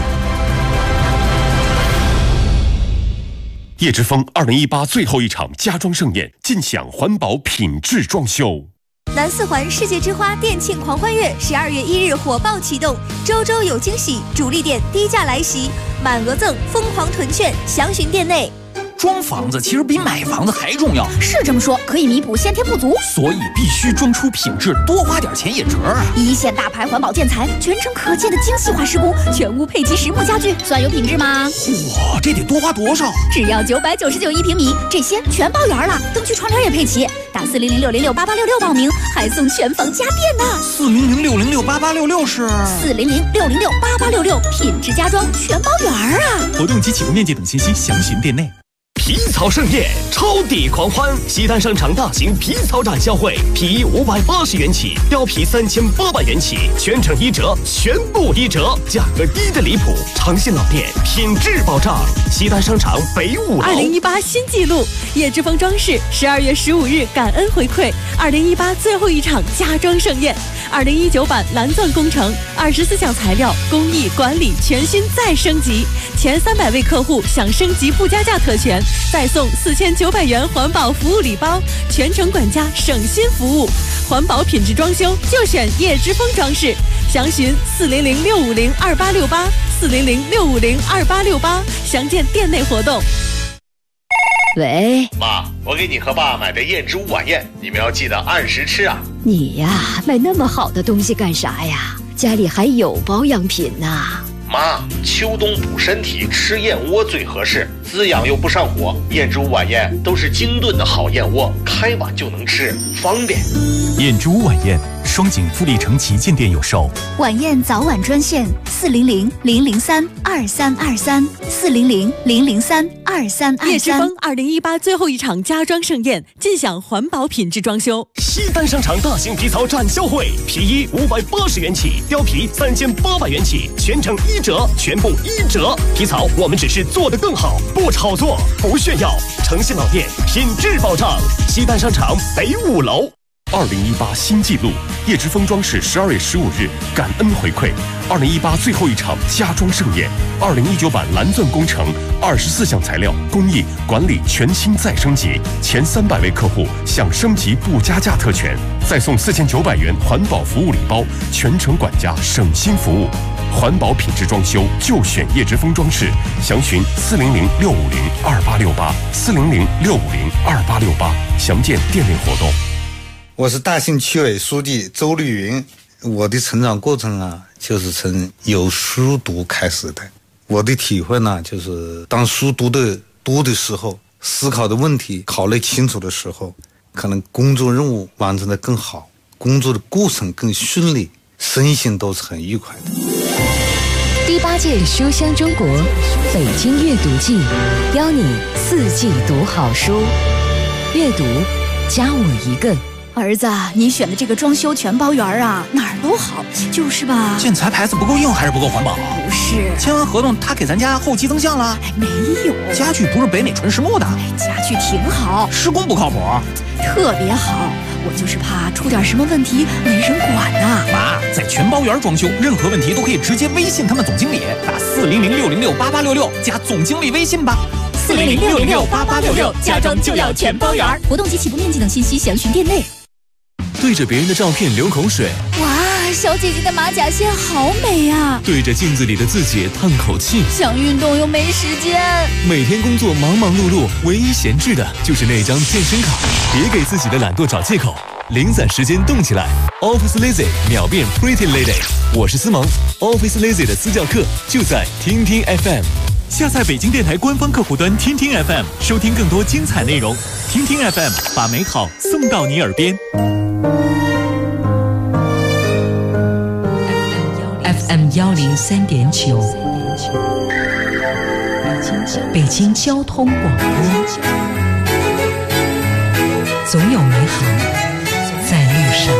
叶之峰2018最后一场家装盛宴，尽享环保品质装修。 南四环世界之花店庆狂欢月12月1日火爆启动，周周有惊喜，主力店低价来袭，满额赠，疯狂囤券，详询店内。 装房子其实比买房子还重要， 是这么说，可以弥补先天不足， 所以必须装出品质，多花点钱也值啊！ 一线大牌环保建材，全程可见的精细化施工，全屋配齐实木家具，算有品质吗？ 哇，这得多花多少？ 只要999一平米，这些全包圆了，灯具窗帘也配齐。打400-606-8866报名，还送全房家电呢。 400-606-8866是 400-606-8866，品质家装全包圆啊！ 活动及启动面积等信息详询店内。 皮草盛宴，超抵狂欢！西单商场大型皮草展销会，皮衣580元起，貂皮3800元起，全程1折，全部1折，价格低的离谱。诚信老店，品质保障。西单商场北5楼。 2018新纪录，叶之峰装饰12月15日感恩回馈，2018最后一场家装盛宴，2019版蓝钻工程24项材料工艺管理全新再升级，前300位客户享升级不加价特权。再送4900元环保服务礼包，全程管家省心服务，环保品质装修就选叶之峰装饰，详询400-650-2868，400-650-2868，详见店内活动。 喂， 妈，我给你和爸买的燕之屋晚宴，你们要记得按时吃啊。 你呀，买那么好的东西干啥呀？家里还有保养品呢。 妈，秋冬补身体，吃燕窝最合适，滋养又不上火。燕之屋晚宴都是精炖的好燕窝，开碗就能吃，方便。 燕之屋晚宴，双井富力城旗舰店有售。 晚宴早晚专线400-003-2323，400-003-2323。叶之峰2018最后一场家装盛宴，尽享环保品质装修。 西单商场大型皮草展销会，皮衣580元起，貂皮3800元起，全程1折，全部1折。皮草我们只是做得更好，不炒作，不炫耀。诚信老店，品质保障。西单商场北5楼。 2018新纪录，叶之峰装饰12月15日感恩回馈2018最后一场家装盛宴，2019版蓝钻工程 24项材料，工艺管理全新再升级，前300位客户享升级不加价特权，再送4900元环保服务礼包，全程管家省心服务。环保品质装修就选叶之峰装饰，详询400-650-2868，400-650-2868，详见店内活动。 我是大兴区委书记周绿云。我的成长过程啊，就是从有书读开始的。我的体会呢，就是当书读的多的时候，思考的问题考虑清楚的时候，可能工作任务完成的更好，工作的过程更顺利，身心都是很愉快的。 第8届书香中国北京阅读季，邀你4季读好书，阅读加我一个。 儿子，你选的这个装修全包园啊，哪儿都好，就是吧？ 建材牌子不够硬还是不够环保？ 不是， 签完合同他给咱家后期增项了？ 没有， 家具不是北美纯实木的？ 家具挺好， 施工不靠谱， 特别好。我就是怕出点什么问题没人管呢。 妈，在全包园装修，任何问题都可以直接微信他们总经理，打400-606-8866加总经理微信吧。 400-606-8866，家装就要全包园。活动及起步面积等信息详询店内。 对着别人的照片流口水， 哇，小姐姐的马甲线好美啊！ 对着镜子里的自己叹口气， 想运动又没时间。 每天工作忙忙碌碌，唯一闲置的就是那张健身卡。别给自己的懒惰找借口，零散时间动起来。Office Lazy 秒变 Pretty Lady， 我是思萌。Office Lazy 的私教课就在听听 FM。下载北京电台官方客户端听听 FM， 收听更多精彩内容。听听 FM， 把美好送到你耳边。 FM 103.9，北京交通广播，总有美好在路上。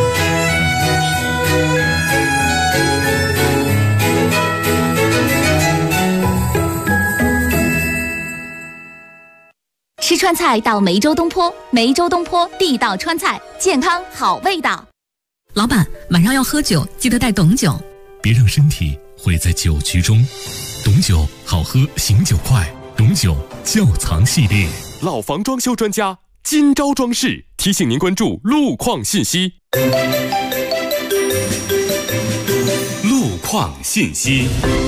吃川菜到梅州东坡，梅州东坡地道川菜，健康好味道。 老板，晚上要喝酒，记得带董酒。 别让身体毁在酒局中，董酒好喝，醒酒快。董酒窖藏系列， 老房装修专家金招装饰提醒您关注路况信息。 路况信息。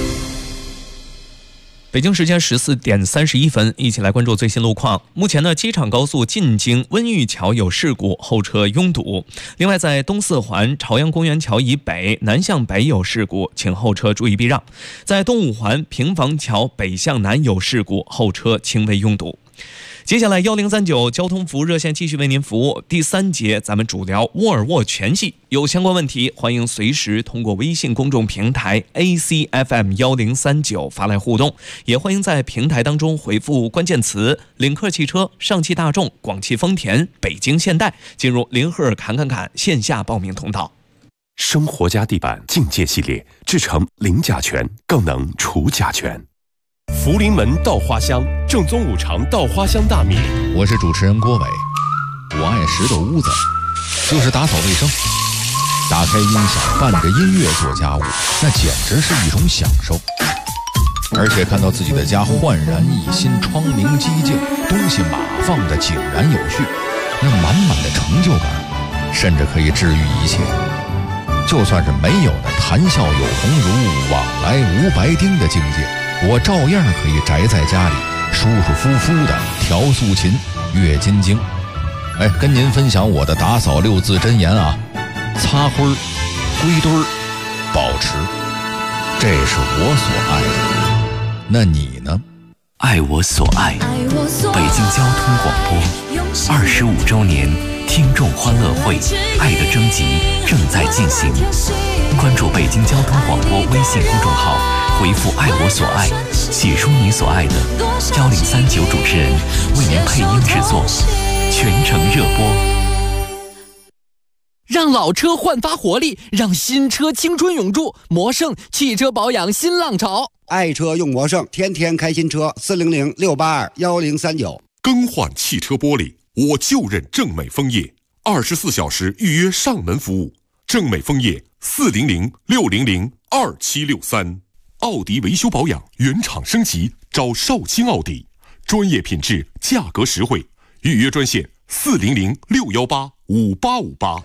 北京时间14点31分，一起来关注最新路况。目前呢，机场高速进京温榆桥有事故，后车拥堵。另外，在东四环朝阳公园桥以北南向北有事故，请后车注意避让。在东五环平房桥北向南有事故，后车轻微拥堵。接下来1039交通服务热线继续为您服务。第3节咱们主聊沃尔沃全系，有相关问题欢迎随时通过微信公众平台 ACFM1039 发来互动，也欢迎在平台当中回复关键词领克汽车、上汽大众、广汽丰田、北京现代，进入林赫侃线下报名通道。 生活家地板境界系列制成零甲醛，更能除甲醛。福临门稻花香，正宗五常稻花香大米。 我是主持人郭伟，我爱拾掇屋子，就是打扫卫生，打开音响，伴着音乐做家务，那简直是一种享受。而且看到自己的家焕然一新，窗明几净，东西码放的井然有序，那满满的成就感，甚至可以治愈一切。就算是没有的谈笑有鸿儒，往来无白丁的境界，我照样可以宅在家里，舒舒服服的调素琴，阅金经。跟您分享我的打扫6字真言啊：擦灰儿、归堆儿、保持，这是我所爱的。那你呢？ 爱我所爱，北京交通广播25周年听众欢乐会爱的征集正在进行，关注北京交通广播微信公众号，回复爱我所爱，写出你所爱的，1039主持人为您配音制作，全程热播。 让老车焕发活力，让新车青春永驻。魔胜汽车保养新浪潮， 爱车用魔胜，天天开新车。400-682-1039。 更换汽车玻璃，我就认正美枫叶，24小时预约上门服务。正美枫叶400-600-2763。奥迪维修保养原厂升级， 找绍兴奥迪，专业品质，价格实惠，预约专线400-618-5858。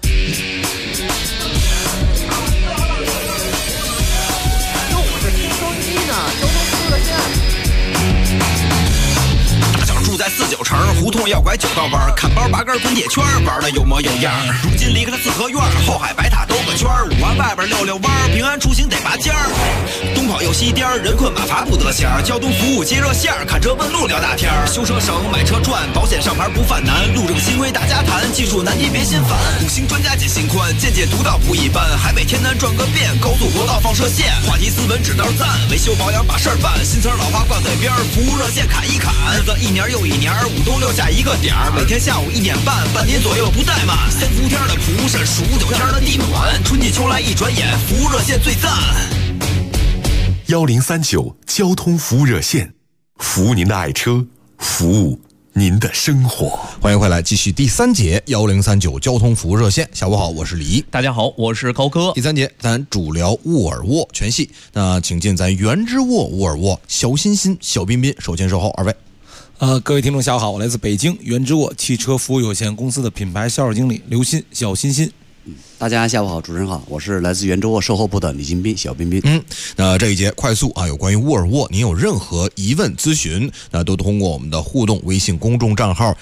住在49城胡同要拐9道弯，看包拔根滚铁圈，玩的有模有样。如今离开了四合院，后海白塔兜个圈，5环外边溜溜弯，平安出行得拔尖儿。东跑又西颠，人困马乏不得闲。交通服务接热线，看车问路聊大天。修车省，买车赚，保险上牌不犯难。路政新规大家谈，技术难题别心烦。5星专家解心宽，见解独到不一般。海北天南转个遍，高速国道放射线。话题斯文指道赞，维修保养把事儿办。新词老话挂嘴边，服务热线侃一侃。日子一年又一年，5冬6夏一个点儿，每天下午1点半，半年左右不怠慢。3伏天的蒲扇，数9天的地暖，春季秋来一转眼，服务热线最赞。 1039交通服务热线，服务您的爱车，服务您的生活。 欢迎回来，继续第3节1039交通服务热线。下午好，我是李一。 大家好，我是高哥。 第3节咱主聊沃尔沃全系，那请进咱原之沃沃尔沃小欣欣、小彬彬首先售后二位。 各位听众下午好，我来自北京原之沃汽车服务有限公司的品牌销售经理刘鑫，小欣欣。 大家下午好，主持人好，我是来自原之沃售后部的李金斌，小彬彬。 那这一节快速有关于沃尔沃，您有任何疑问咨询，那都通过我们的互动微信公众账号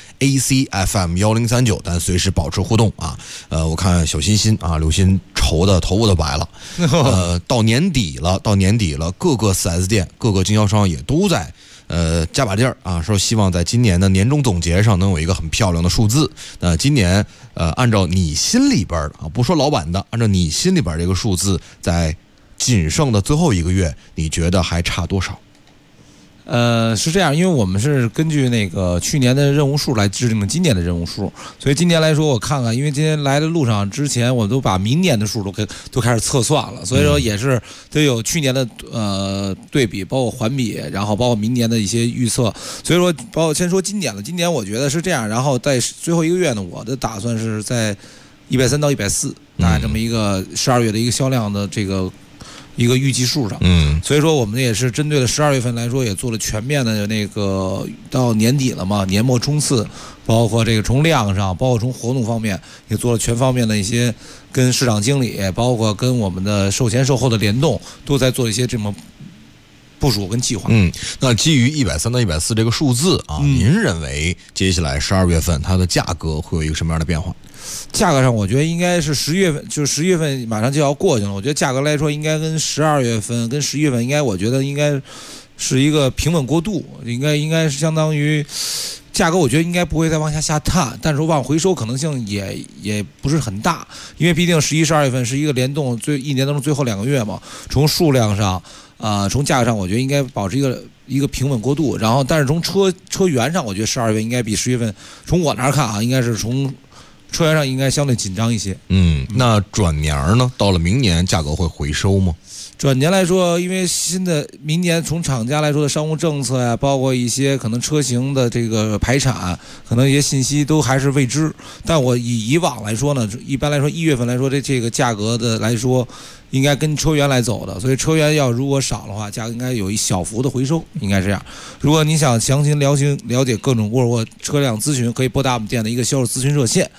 ACFM1039，咱随时保持互动啊。我看小欣欣刘鑫愁的头发都白了。到年底了，各个 4S 店、各个经销商也都在。加把劲儿说希望在今年的年终总结上能有一个很漂亮的数字。那今年按照你心里边不说老板的，按照你心里边这个数字，在仅剩的最后1个月，你觉得还差多少？ 是这样，因为我们是根据那个去年的任务数来制定的今年的任务数，所以今年来说，我看看，因为今天来的路上之前，我都把明年的数都开始测算了，所以说也是都有去年的对比，包括环比，然后包括明年的一些预测，所以说包括先说今年了，今年我觉得是这样，然后在最后1个月呢，我的打算是在130到140，这么一个12月的一个销量的这个。一个预计数上，所以说我们也是针对了12月份来说，也做了全面的那个到年底了嘛，年末冲刺，包括这个从量上，包括从活动方面，也做了全方面的一些跟市场经理，包括跟我们的售前售后的联动，都在做一些这么部署跟计划。 那基于130到140这个数字您认为接下来12月份它的价格会有一个什么样的变化？ 价格上，我觉得应该是11月份，就是11月份马上就要过去了。我觉得价格来说，应该跟12月份、跟11月份，我觉得应该是一个平稳过渡，应该是相当于价格，我觉得应该不会再往下探，但是往回收可能性也不是很大，因为毕竟11、12月份是一个联动一年当中最后2个月嘛，从数量上。从价格上，我觉得应该保持一个平稳过渡，然后但是从车源上，我觉得12月应该比10月份，从我那儿看应该是从车源上应该相对紧张一些。 那转年呢？到了明年价格会回收吗？ 转年来说，因为新的明年从厂家来说的商务政策呀，包括一些可能车型的这个排产，可能一些信息都还是未知。但我以往来说呢，一般来说1月份来说这个价格的来说，应该跟车源来走的，所以车源如果少的话，价格应该有一小幅的回收，应该这样。如果你想详细了解各种沃尔沃车辆咨询，可以拨打我们店的一个销售咨询热线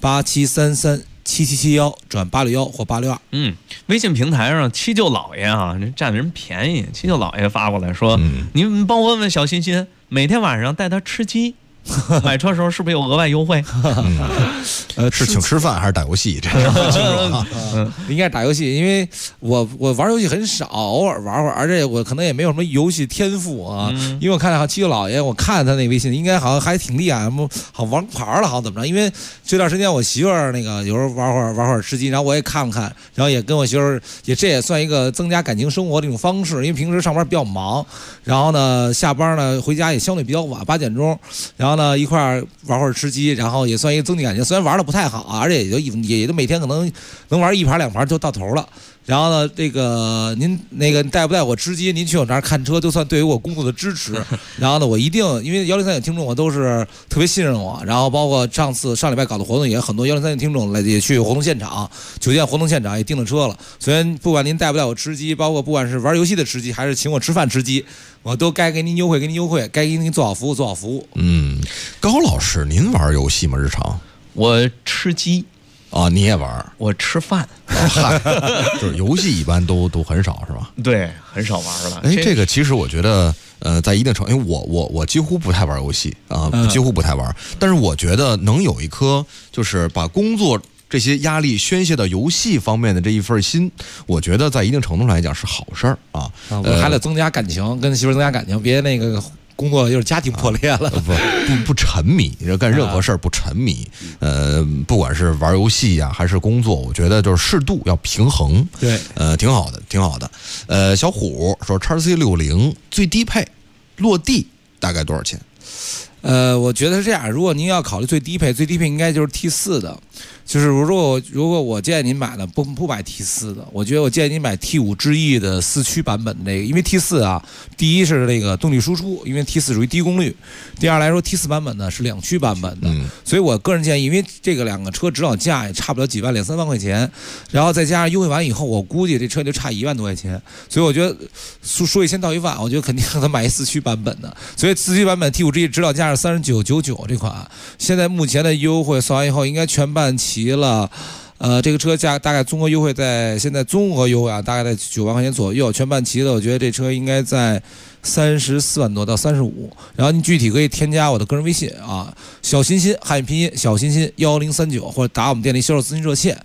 87337771转861或862。 微信平台上七舅老爷占人便宜，七舅老爷发过来说，您帮我问问小欣欣，每天晚上带他吃鸡。买车时候是不是有额外优惠？ 是请吃饭还是打游戏？这应该是打游戏，因为我玩游戏很少，偶尔玩会儿，而且我可能也没有什么游戏天赋因为我看七舅老爷，我看他那微信应该好像还挺厉害，好王牌了，好怎么着？因为这段时间我媳妇儿有时候玩会儿吃鸡，然后我也看了看，然后也跟我媳妇儿这也算一个增加感情生活的一种方式，因为平时上班比较忙，然后呢下班呢回家也相对比较晚，8点钟，然后后呢一块儿玩会儿吃鸡，然后也算一个增进感情。虽然玩的不太好啊，而且也就每天可能能玩1盘2盘就到头了。然后呢，这个您带不带我吃鸡？您去我那儿看车，就算对于我工作的支持。然后呢，我一定因为103的听众我都是特别信任我，然后包括上礼拜搞的活动也很多103的听众也去活动现场，酒店活动现场也订了车了。虽然不管您带不带我吃鸡，包括不管是玩游戏的吃鸡，还是请我吃饭吃鸡，我都该给您优惠，该给您做好服务。 高老师，您玩游戏吗？日常？ 我吃鸡。 啊，你也玩？ 我吃饭， 就是游戏一般都很少是吧？ 对，很少玩了。 这个其实我觉得，在一定程度，因为我几乎不太玩游戏啊，几乎不太玩。但是我觉得能有一颗就是把工作这些压力宣泄到游戏方面的这一份心，我觉得在一定程度上来讲是好事儿啊。 我还得增加感情，跟媳妇增加感情，别那个。工作就是家庭破裂了， 不沉迷，干任何事儿不沉迷。不管是玩游戏呀，还是工作，我觉得就是适度要平衡。 对， 挺好的。小虎说，XC60最低配落地大概多少钱？ 我觉得是这样，如果您要考虑最低配应该就是 T4 的。就是如果我建议您买的不买 T4 的，我觉得我建议您买 T5 智逸的4驱版本的那个，因为 T4 啊，第一是那个动力输出，因为 T4 属于低功率；第二来说 T4 版本呢是2驱版本的，所以我个人建议，因为这个2个车指导价也差不了几万2-3万块钱，然后再加上优惠完以后，我估计这车就差1万多块钱，所以我觉得说一千道一万，我觉得肯定让他买一4驱版本的，所以4驱版本 T5 智逸指导价是39,999这款，现在目前的优惠算完以后应该全办齐了。这个车价大概综合优惠现在综合优惠啊，大概在9万块钱左右，全办齐了。我觉得这车应该在34万多到35，然后你具体可以添加我的个人微信啊，小欣欣汉语拼音小欣欣1039，或者打我们店里销售咨询热线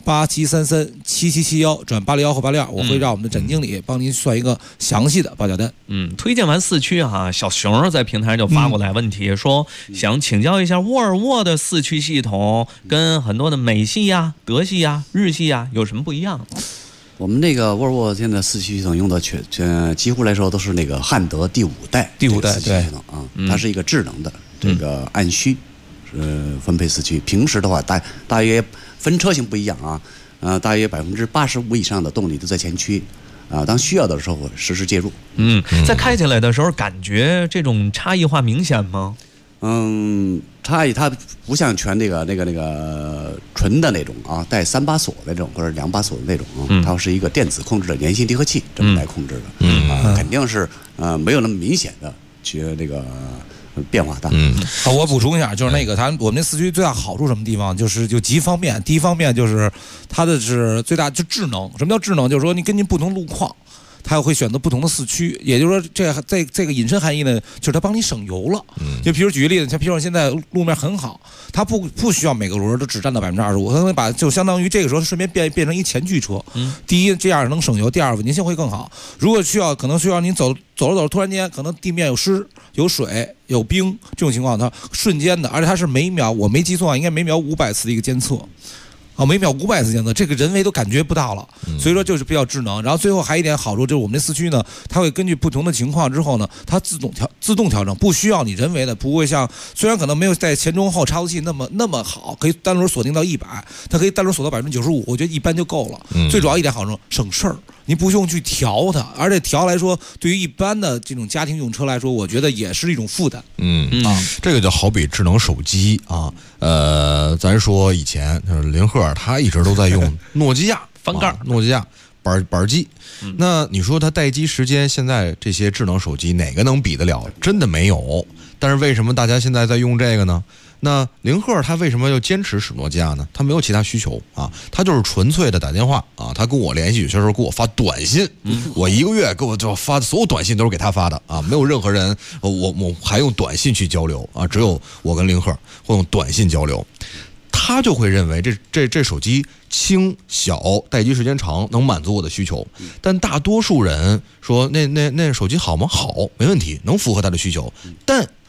87337771转861或862，我会让我们的展经理帮您算一个详细的报价单。 推荐完4驱哈，小熊在平台上就发过来问题，说想请教一下沃尔沃的4驱系统跟很多的美系呀、德系呀、日系呀有什么不一样？ 我们那个沃尔沃现在4驱系统用的几乎来说都是那个汉德第5代4驱系统啊，它是一个智能的这个按需分配4驱。平时的话大约分车型不一样啊，大约85%以上的动力都在前驱啊，当需要的时候实时介入。 在开起来的时候感觉这种差异化明显吗？ 差异它不像全那个纯的那种啊，带3把锁的那种或者2把锁的那种它是一个电子控制的粘性离合器这么来控制的，肯定是没有那么明显的那个变化大。 好，我补充一下，就是那个我们那4驱最大好处什么地方，就几方面。第一方面就是它的是最大就智能。什么叫智能？就是说你根据不同路况，它会选择不同的4驱，也就是说这个引申含义呢，就是它帮你省油了。就比如举个例子，像比如说现在路面很好，它不需要每个轮都只占到25%，它会就相当于这个时候顺便变成一前驱车。第一，这样能省油；第二，稳定性会更好。如果可能需要您走着，突然间可能地面有湿、有水、有冰这种情况，它瞬间的，而且它是每秒，我没记错啊，应该每秒500次的一个监测。每秒500次监测，这个人为都感觉不到了，所以说就是比较智能。然后最后还有一点好处，就是我们这4驱呢，它会根据不同的情况之后呢，它自动调整，不需要你人为的，不会像虽然可能没有在前中后差速器那么好，可以单轮锁定到100，它可以单轮锁到95%，我觉得一般就够了。最主要一点好处，省事儿。你不用去调它，而且调来说，对于一般的这种家庭用车来说，我觉得也是一种负担。 这个就好比智能手机啊，咱说以前林鹤他一直都在用诺基亚翻盖， 诺基亚板机。那你说它待机时间，现在这些智能手机哪个能比得了？真的没有。但是为什么大家现在在用这个呢？那林鹤他为什么要坚持使诺基亚呢？他没有其他需求啊，他就是纯粹的打电话啊，他跟我联系，有些时候给我发短信，我1个月给我就发的所有短信都是给他发的啊，没有任何人，我还用短信去交流啊，只有我跟林鹤会用短信交流。他就会认为这手机轻小，待机时间长，能满足我的需求。但大多数人说那手机好吗？好，没问题，能符合他的需求。但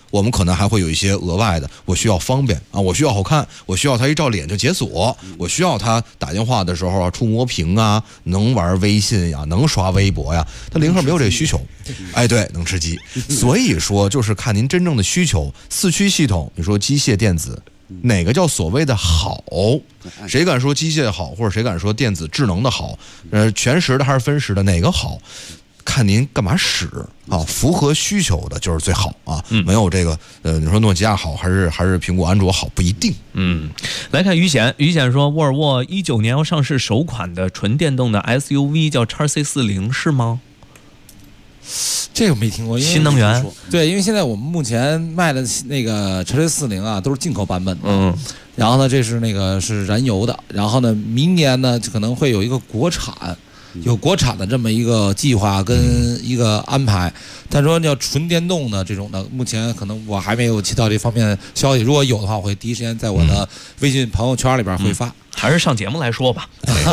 我们可能还会有一些额外的，我需要方便啊，我需要好看，我需要它一照脸就解锁，我需要它打电话的时候啊触摸屏啊，能玩微信呀，能刷微博呀，它零号没有这个需求。哎，对，能吃鸡。所以说就是看您真正的需求。四驱系统，你说机械电子。哪个叫所谓的好？谁敢说机械好，或者谁敢说电子智能的好？全时的还是分时的？哪个好？看您干嘛使啊？符合需求的就是最好啊。没有这个你说诺基亚好还是苹果安卓好不一定。 来看于显说，沃尔沃19年要上市首款的纯电动的 SUV 叫 XC40 是吗？ 这个没听过， 新能源。 对，因为现在我们目前卖的那个XC40啊，都是进口版本的。然后呢，这是是燃油的。然后呢，明年呢可能会有一个国产的这么一个计划跟一个安排。但说要纯电动的这种的，目前可能我还没有接到这方面的消息。如果有的话，我会第一时间在我的微信朋友圈里边会发。 还是上节目来说吧。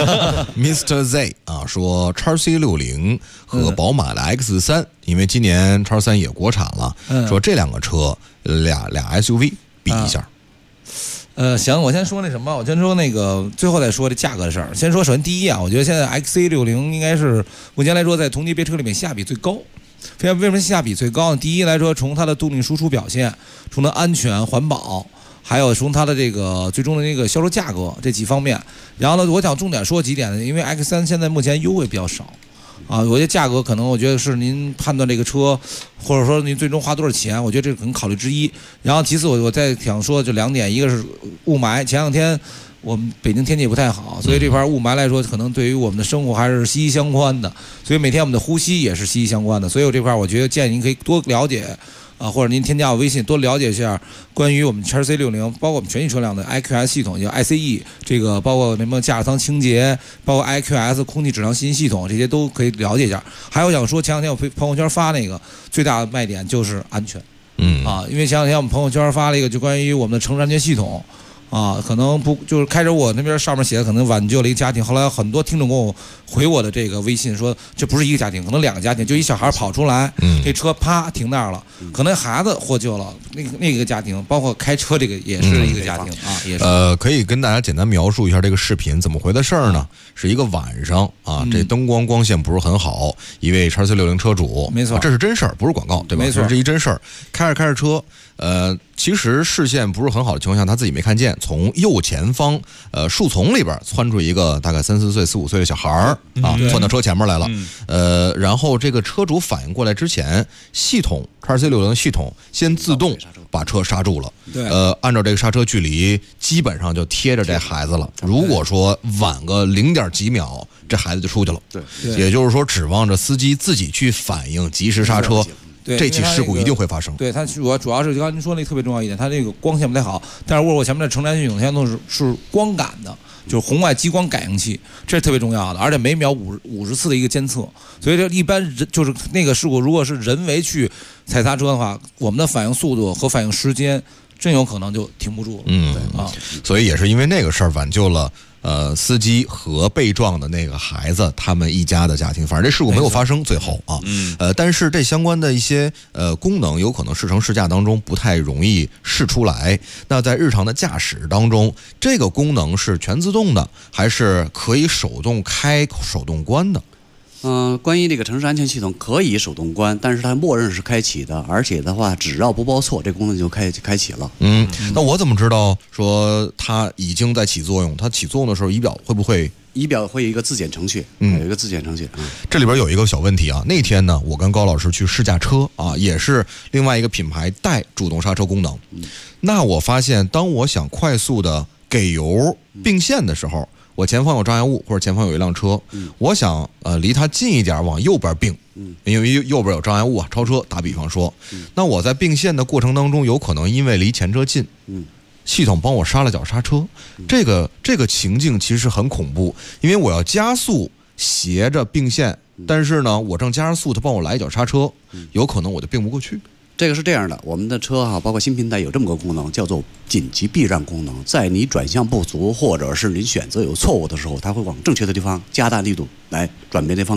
Mr. Z 啊说 XC60 和宝马的 X3，因为今年 X3 也国产了，说这两个车俩 SUV 比一下。 行，我先说那什么，我先说那个，最后再说这价格的事儿。先说，首先第一啊，我觉得现在 XC60 应该是目前来说在同级别车里面性价比最高。为什么性价比最高呢？第一来说，从它的动力输出表现，从它安全环保。还有从它的这个最终的那个销售价格这几方面，然后呢，我想重点说几点呢？因为 X3 现在目前优惠比较少，我觉得价格可能我觉得是您判断这个车，或者说您最终花多少钱，我觉得这可能考虑之一。然后其次我再想说就2点，一个是雾霾，前两天我们北京天气不太好，所以这块雾霾来说，可能对于我们的生活还是息息相关的，所以每天我们的呼吸也是息息相关的。所以我这块我觉得建议您可以多了解。或者您添加我微信，多了解一下关于我们 XC60， 包括我们全系车辆的 IQS 系统，叫 ICE， 这个包括什么驾驶舱清洁，包括 IQS 空气质量信息系统，这些都可以了解一下。还有想说，前两天我朋友圈发那个最大的卖点就是安全，因为前两天我们朋友圈发了一个就关于我们的城市安全系统。可能不就是开始我那边上面写的可能挽救了一个家庭，后来很多听众给我回我的这个微信说这不是一个家庭，可能2个家庭，就一小孩跑出来，这车啪停那儿了，可能孩子获救了，那个家庭，包括开车这个也是一个家庭也是。 可以跟大家简单描述一下这个视频怎么回的事儿呢？是一个晚上这灯光线不是很好，一位 XC60 车主， 没错， 这是真事儿，不是广告，对吧？ 没错， 这是一真事儿，开着车。其实视线不是很好的情况下，他自己没看见，从右前方树丛里边窜出一个大概3、4岁、4、5岁的小孩儿窜到车前面来了。然后这个车主反应过来之前，系统 XC60 系统先自动把车刹住了。按照这个刹车距离，基本上就贴着这孩子了。如果说晚个0.几秒，这孩子就出去了。也就是说，指望着司机自己去反应，及时刹车。这起事故一定会发生。 对，它主要是刚才您说那特别重要一点，它这个光线不太好，但是沃尔沃前面的城市系统现在都是光感的，就是红外激光感应器，这是特别重要的，而且每秒50次的一个监测，所以这一般人就是那个事故，如果是人为去踩刹车的话，我们的反应速度和反应时间真有可能就停不住了。 所以也是因为那个事儿挽救了。司机和被撞的那个孩子，他们一家的家庭，反正这事故没有发生，最后但是这相关的一些功能，有可能试乘试驾当中不太容易试出来。那在日常的驾驶当中，这个功能是全自动的，还是可以手动开、手动关的？ 关于这个城市安全系统可以手动关，但是它默认是开启的，而且的话只要不报错，这功能就开启了。 那我怎么知道说它已经在起作用？它起作用的时候，仪表会不会？ 仪表会有一个自检程序，有一个自检程序。 这里边有一个小问题啊，那天呢，我跟高老师去试驾车啊，也是另外一个品牌带主动刹车功能。那我发现，当我想快速的给油并线的时候，我前方有障碍物，或者前方有一辆车，我想离它近一点，往右边并，因为右边有障碍物啊，超车。打比方说，那我在并线的过程当中，有可能因为离前车近，系统帮我刹了脚刹车，这个情境其实很恐怖，因为我要加速斜着并线，但是呢，我正加速，它帮我来一脚刹车，有可能我就并不过去。 这个是这样的，我们的车包括新平台有这么个功能，叫做紧急避让功能。在你转向不足，或者是您选择有错误的时候，它会往正确的地方加大力度来转变这方向，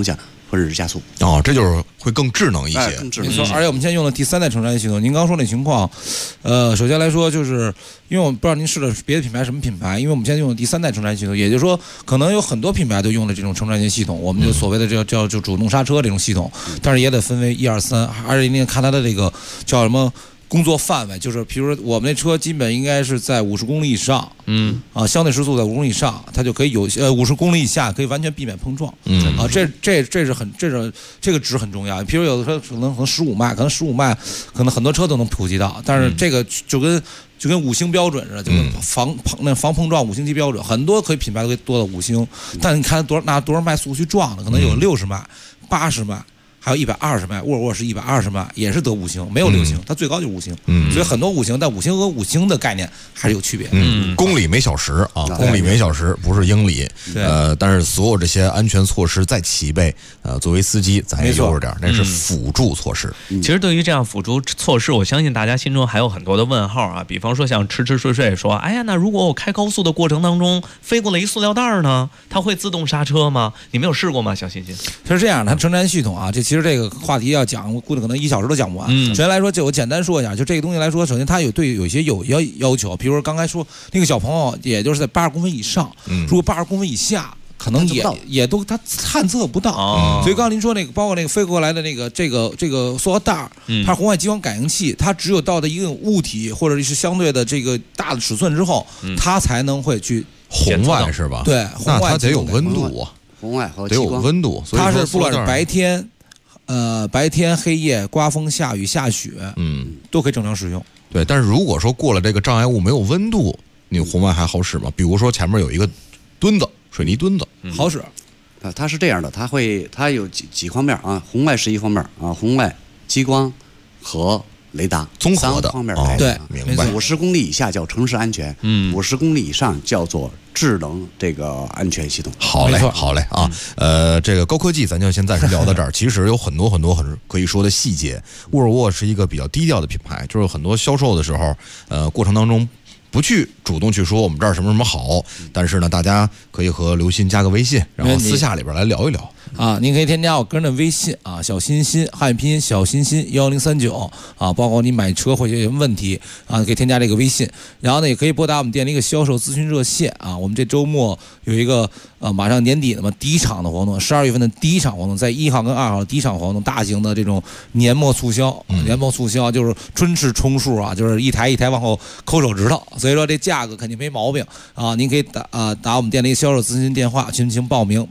或者是加速。 哦，这就是会更智能一些， 更智能。 没错，而且我们现在用的第3代成山系统，您刚说那情况，首先来说就是因为我们不知道您试的别的品牌什么品牌，因为我们现在用的第3代成山系统，也就是说可能有很多品牌都用了这种成山系统，我们就所谓的叫主动刹车这种系统，但是也得分为1、2、3，而且您看它的这个叫什么工作范围，就是比如说我们那车基本应该是在50公里以上，相对时速在50公里以上，它就可以有50公里以下可以完全避免碰撞，这个值很重要。比如有的车可能15迈，可能15迈可能很多车都能普及到，但是这个就跟5星标准似的，就是防碰撞5星级标准，很多品牌都可以多到5星，但你看拿多少迈速去撞的，可能有60迈、80迈。还有120迈，沃尔沃是120迈，也是得5星，没有6星，它最高就是5星。所以很多5星，但5星和5星的概念还是有区别。 公里每小时啊，公里每小时不是英里。但是所有这些安全措施再齐备，作为司机咱也悠着点，那是辅助措施。 其实对于这样辅助措施，我相信大家心中还有很多的问号啊。比方说像吃睡说，哎呀，那如果我开高速的过程当中飞过了一塑料袋呢，它会自动刹车吗？你们有试过吗？小欣欣？ 是这样的，它成山系统啊，其实这个话题要讲，我估计可能1小时都讲不完。首先来说，就我简单说一下，就这个东西来说，首先它有一些要求，比如说刚才说那个小朋友，也就是在80公分以上，如果80公分以下，可能也都它探测不到。所以刚刚您说那个，包括那个飞过来的那个这个塑料袋，它红外激光感应器，它只有到的一个物体或者是相对的这个大的尺寸之后，它才能会去红外是吧？ 对，红外它得有温度啊。 红外和得有温度， 它是不管是白天、黑夜、刮风、下雨、下雪，都可以正常使用。 对，但是如果说过了这个障碍物没有温度，你红外还好使吗？比如说前面有一个墩子，水泥墩子， 好使。 它是这样的，它有几方面啊，红外是一方面啊，红外、激光和雷达综合的 3方面对， 明白。 50公里以下叫城市安全，50公里以上叫做智能这个安全系统。 好嘞啊，这个高科技咱就先暂时聊到这儿。其实有很多很可以说的细节。沃尔沃是一个比较低调的品牌，就是很多销售的时候，过程当中不去主动去说我们这儿什么什么好，但是呢，大家可以和刘鑫加个微信，然后私下里边来聊一聊。 您可以添加我个人的微信啊，小欣欣汉语拼音小欣欣1039啊，包括你买车或者有什么问题啊，可以添加这个微信。然后呢，也可以拨打我们店的一个销售咨询热线啊。我们这周末有一个马上年底的第一场的活动，12月份的第一场活动，在1号跟2号的第一场活动，大型的这种年末促销，就是春式充数啊，就是一台一台往后抠手指头，所以说这价格肯定没毛病啊。您可以打我们店的一个销售咨询电话，进行报名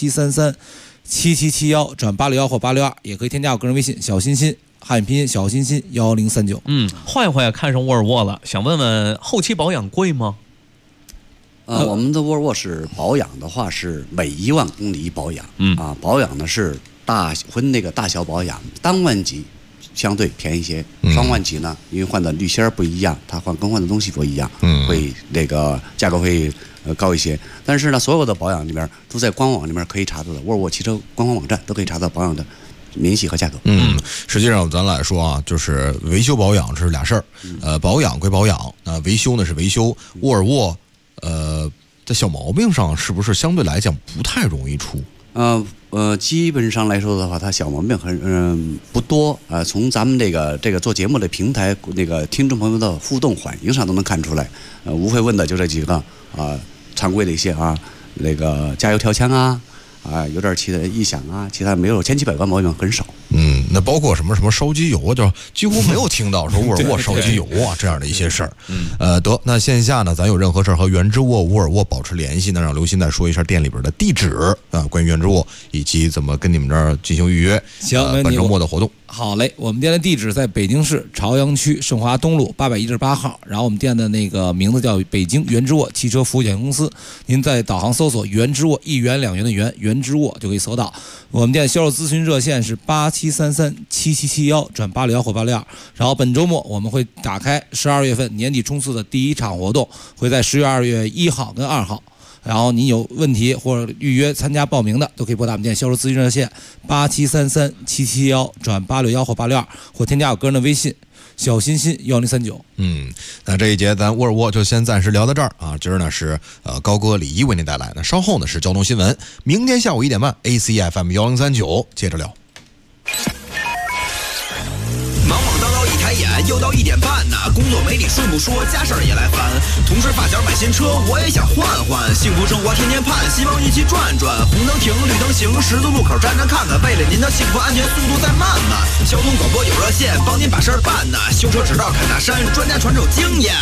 87337771转861或862，也可以添加我个人微信小欣欣汉语拼音小欣欣1039。 坏坏看上沃尔沃了，想问问后期保养贵吗？ 我们的沃尔沃是保养的话是每1万公里保养，保养呢是分那个大小保养，单万级相对便宜一些，双万级呢，因为换的滤芯不一样，它更换的东西不一样，会那个价格会高一些。但是呢，所有的保养里面都在官网里面可以查到的，沃尔沃汽车官方网站都可以查到保养的明细和价格。 实际上咱来说啊，就是维修保养是俩事儿，保养归保养，维修呢是维修。沃尔沃在小毛病上是不是相对来讲不太容易出？ 基本上来说的话，它小毛病不多啊。从咱们这个做节目的平台那个听众朋友的互动反应上都能看出来，无非问的就这几个常规的一些那个加油跳枪有点其他异响其他没有千奇百怪毛病很少。 那包括什么烧机油就几乎没有听到说沃尔沃烧机油这样的一些事儿。那线下呢，咱有任何事儿和原之沃、沃尔沃保持联系呢，让刘鑫再说一下店里边的地址关于原之沃以及怎么跟你们这儿进行预约。 行， 本周末的活动。 好嘞，我们店的地址在北京市朝阳区盛华东路818号，然后我们店的那个名字叫北京原之沃汽车服务有限公司。您在导航搜索原之沃1元2元的元原之沃就可以搜到。我们店销售咨询热线是87337771转861或862。然后本周末我们会打开12月份年底冲刺的第一场活动，会在12月1号跟2号。然后你有问题或者预约参加报名的，都可以拨打我们店销售咨询热线87337771转861或862，或添加我个人的微信小欣欣1039。 那这一节咱沃尔沃就先暂时聊到这儿啊。今儿呢是高哥李一为您带来，那稍后呢是交通新闻，明天下午1点半 ACFM 1039接着聊。 忙忙叨叨一抬眼，又到1点半呢。工作没你顺不说，家事儿也来烦。同事发小买新车，我也想换换。幸福生活天天盼，希望一起转转。红灯停，绿灯行，十字路口站站看看。为了您的幸福安全，速度再慢慢。交通广播有热线，帮您把事儿办呢。修车指导侃大山，专家传授经验。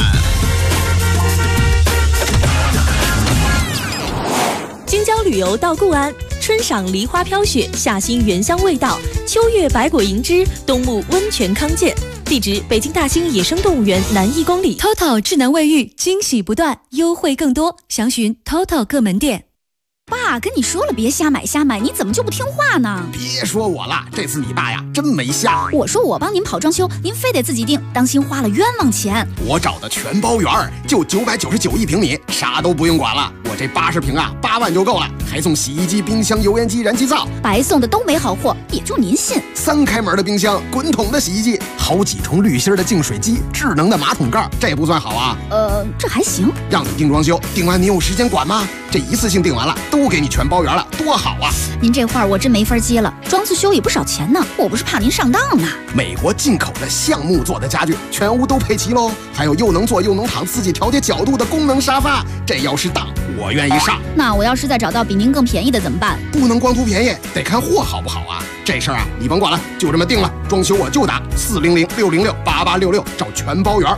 京郊旅游到固安，春赏梨花飘雪，夏欣原香味道，秋月百果盈枝，冬沐温泉康健。地址：北京大兴野生动物园南1公里。 TOTO 智能卫浴，惊喜不断，优惠更多，详询 TOTO 各门店。 爸跟你说了别瞎买，你怎么就不听话呢？ 别说我了，这次你爸呀真没瞎。 我说我帮您跑装修，您非得自己定，当心花了冤枉钱。 我找的全包圆，就999一平米，啥都不用管了。我这80平啊，8万就够了，还送洗衣机、冰箱、油烟机、燃气灶。 白送的都没好货，也就您信。 3开门的冰箱，滚筒的洗衣机，好几重滤芯的净水机，智能的马桶盖，这不算好啊？ 这还行。 让你定装修，定完你有时间管吗？这一次性定完了，都给你全包圆了，多好啊！ 您这话我真没法接了，装次修也不少钱呢，我不是怕您上当呢。 美国进口的橡木做的家具，全屋都配齐喽，还有又能坐又能躺、自己调节角度的功能沙发，这要是当，我愿意上。 那我要是再找到比您更便宜的怎么办？ 不能光图便宜，得看货好不好啊！这事儿啊，你甭管了，就这么定了。装修我就打400-606-8866，找全包圆。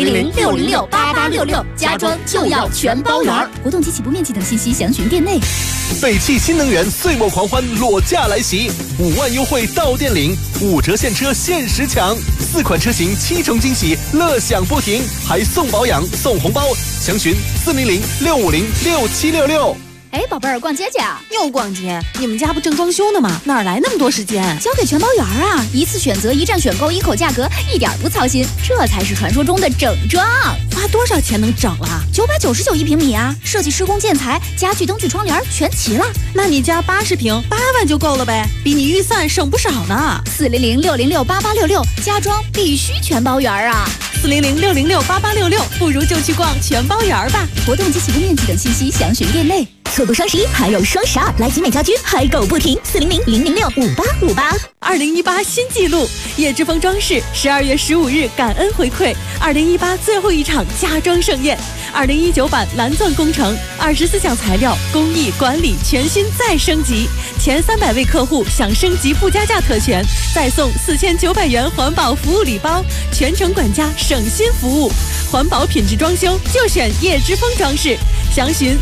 400-606-8866，家装就要全包圆。活动及起步面积等信息详询店内。 北汽新能源岁末狂欢裸驾来袭，5万优惠到店领，5折现车限时抢，4款车型7重惊喜，乐享不停，还送保养送红包，详询400-650-6766。 哎，宝贝儿，逛街去啊？ 又逛街？你们家不正装修呢吗？哪来那么多时间？ 交给全包圆啊！一次选择，一站选购，一口价格，一点不操心，这才是传说中的整装。 花多少钱能整了 ？999一平米啊！设计、施工、建材、家具、灯具、窗帘全齐了。 那你家80平，8万就够了呗，比你预算省不少呢。 400-606-8866，家装必须全包圆啊 ！400-606-8866，不如就去逛全包圆吧。 活动及起步面积等信息详询店内。 错过双11还有双12，来集美家居嗨购不停，400-006-5858。 2018新纪录，叶之峰装饰12月15日感恩回馈2018最后一场家装盛宴。2019版蓝钻工程，24项材料工艺管理全新再升级，前300位客户享升级不加价特权，再送4900元环保服务礼包，全程管家省心服务，环保品质装修就选叶之峰装饰。详询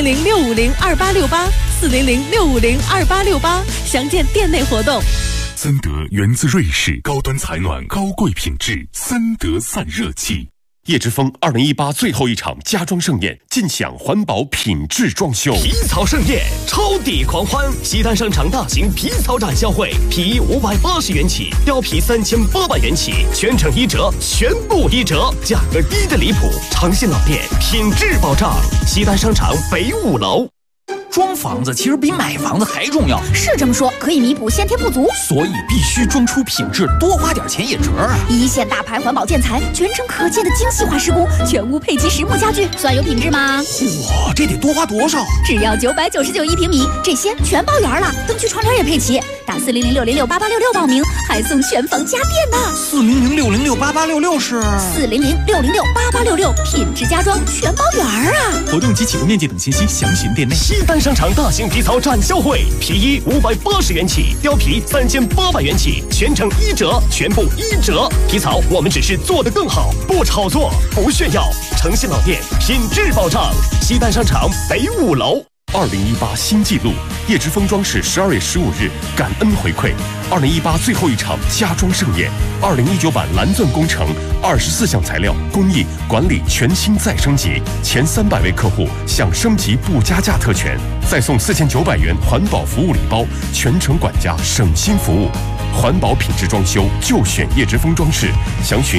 400-650-2868，400-650-2868，详见店内活动。 森德源自瑞士，高端采暖，高贵品质，森德散热器。叶之峰2018最后一场家装盛宴，尽享环保品质装修。 皮草盛宴，超抵狂欢！西单商场大型皮草展销会，皮衣580元起，貂皮3800元起，全程1折，全部1折，价格低得离谱。诚信老店，品质保障。西单商场北5楼。 装房子其实比买房子还重要， 是这么说，可以弥补先天不足， 所以必须装出品质，多花点钱也值啊！ 一线大牌环保建材，全程可见的精细化施工，全屋配齐实木家具，算有品质吗？ 嚯，这得多花多少？ 只要999一平米，这些全包圆了，灯具窗帘也配齐。打400-606-8866报名，还送全房家电呢。 400-606-8866是 400-606-8866，品质家装全包圆啊！ 活动及起步面积等信息详询店内。 西单商场大型皮草展销会，皮衣580元起，貂皮3800元起，全程1折，全部1折。皮草我们只是做得更好，不炒作，不炫耀。诚信老店，品质保障。西单商场北5楼。 2018新纪录，叶之峰装饰12月15日感恩回馈2018最后一场家装盛宴，2019版蓝钻工程24项材料工艺管理全新再升级，前300位客户享升级不加价特权，再送4900元环保服务礼包，全程管家省心服务。环保品质装修就选叶之峰装饰，详询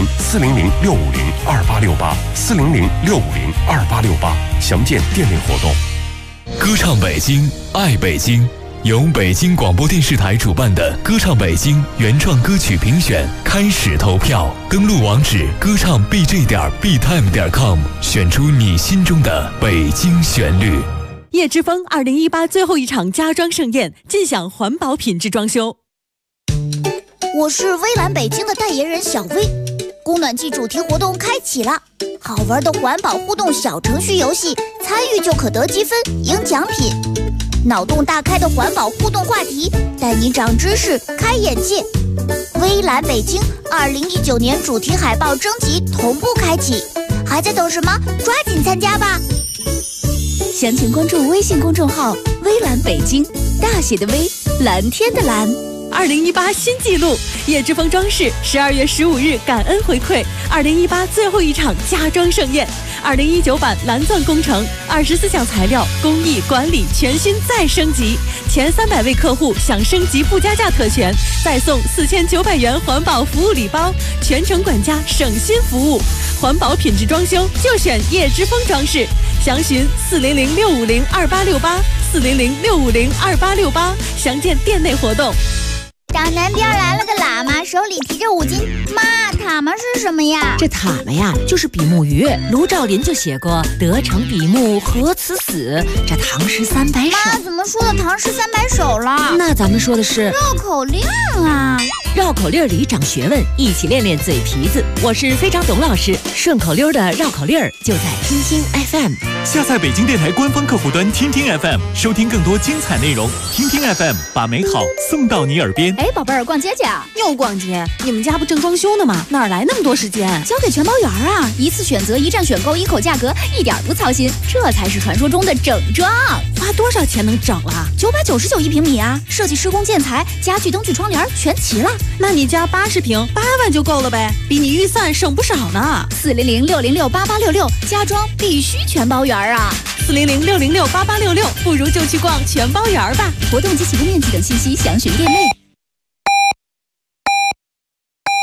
400-650-2868，400-650-2868，详见店内活动。 歌唱北京，爱北京由北京广播电视台主办的歌唱北京原创歌曲评选开始投票，登录网址歌唱 bj.btime.com， 选出你心中的北京旋律。 叶之峰2018最后一场家装盛宴，尽享环保品质装修。 我是微蓝北京的代言人小薇，供暖季主题活动开启了，好玩的环保互动小程序游戏，参与就可得积分赢奖品。脑洞大开的环保互动话题，带你长知识开眼界。微蓝北京2019年主题海报征集同步开启，还在等什么？抓紧参加吧！详情关注微信公众号“微蓝北京”，大写的微，蓝天的蓝。 2018新纪录，叶之峰装饰12月15日感恩回馈2018最后一场家装盛宴，2019版蓝钻工程24项材料工艺管理全新再升级，前300位客户享升级不加价特权，再送4900元环保服务礼包，全程管家省心服务，环保品质装修就选叶之峰装饰，详询400-650-2868，400-650-2868，详见店内活动。 大南边来了个喇嘛，手里提着5斤。妈，塔嘛是什么呀？ 这塔嘛呀，就是比目鱼。卢照邻就写过“得成比目何辞死”，这唐诗300首。 妈，怎么说的唐诗300首了？ 那咱们说的是绕口令啊！ 绕口令里长学问，一起练练嘴皮子。我是非常董老师，顺口溜的绕口令就在听听 FM。 下载北京电台官方客户端听听 FM， 收听更多精彩内容。听听 FM， 把美好送到你耳边。 哎，宝贝儿，逛街去啊？ 又逛街？你们家不正装修呢吗？哪来那么多时间？ 交给全包园啊！一次选择，一站选购，一口价格，一点不操心，这才是传说中的整装。 花多少钱能整了 ？999一平米啊！设计、施工、建材、家具、灯具、窗帘全齐了。 那你家80平，8万就够了呗，比你预算省不少呢。 400-606-8866，家装必须全包园啊 ！400-606-8866，不如就去逛全包园吧。 活动及起步面积等信息详询店内。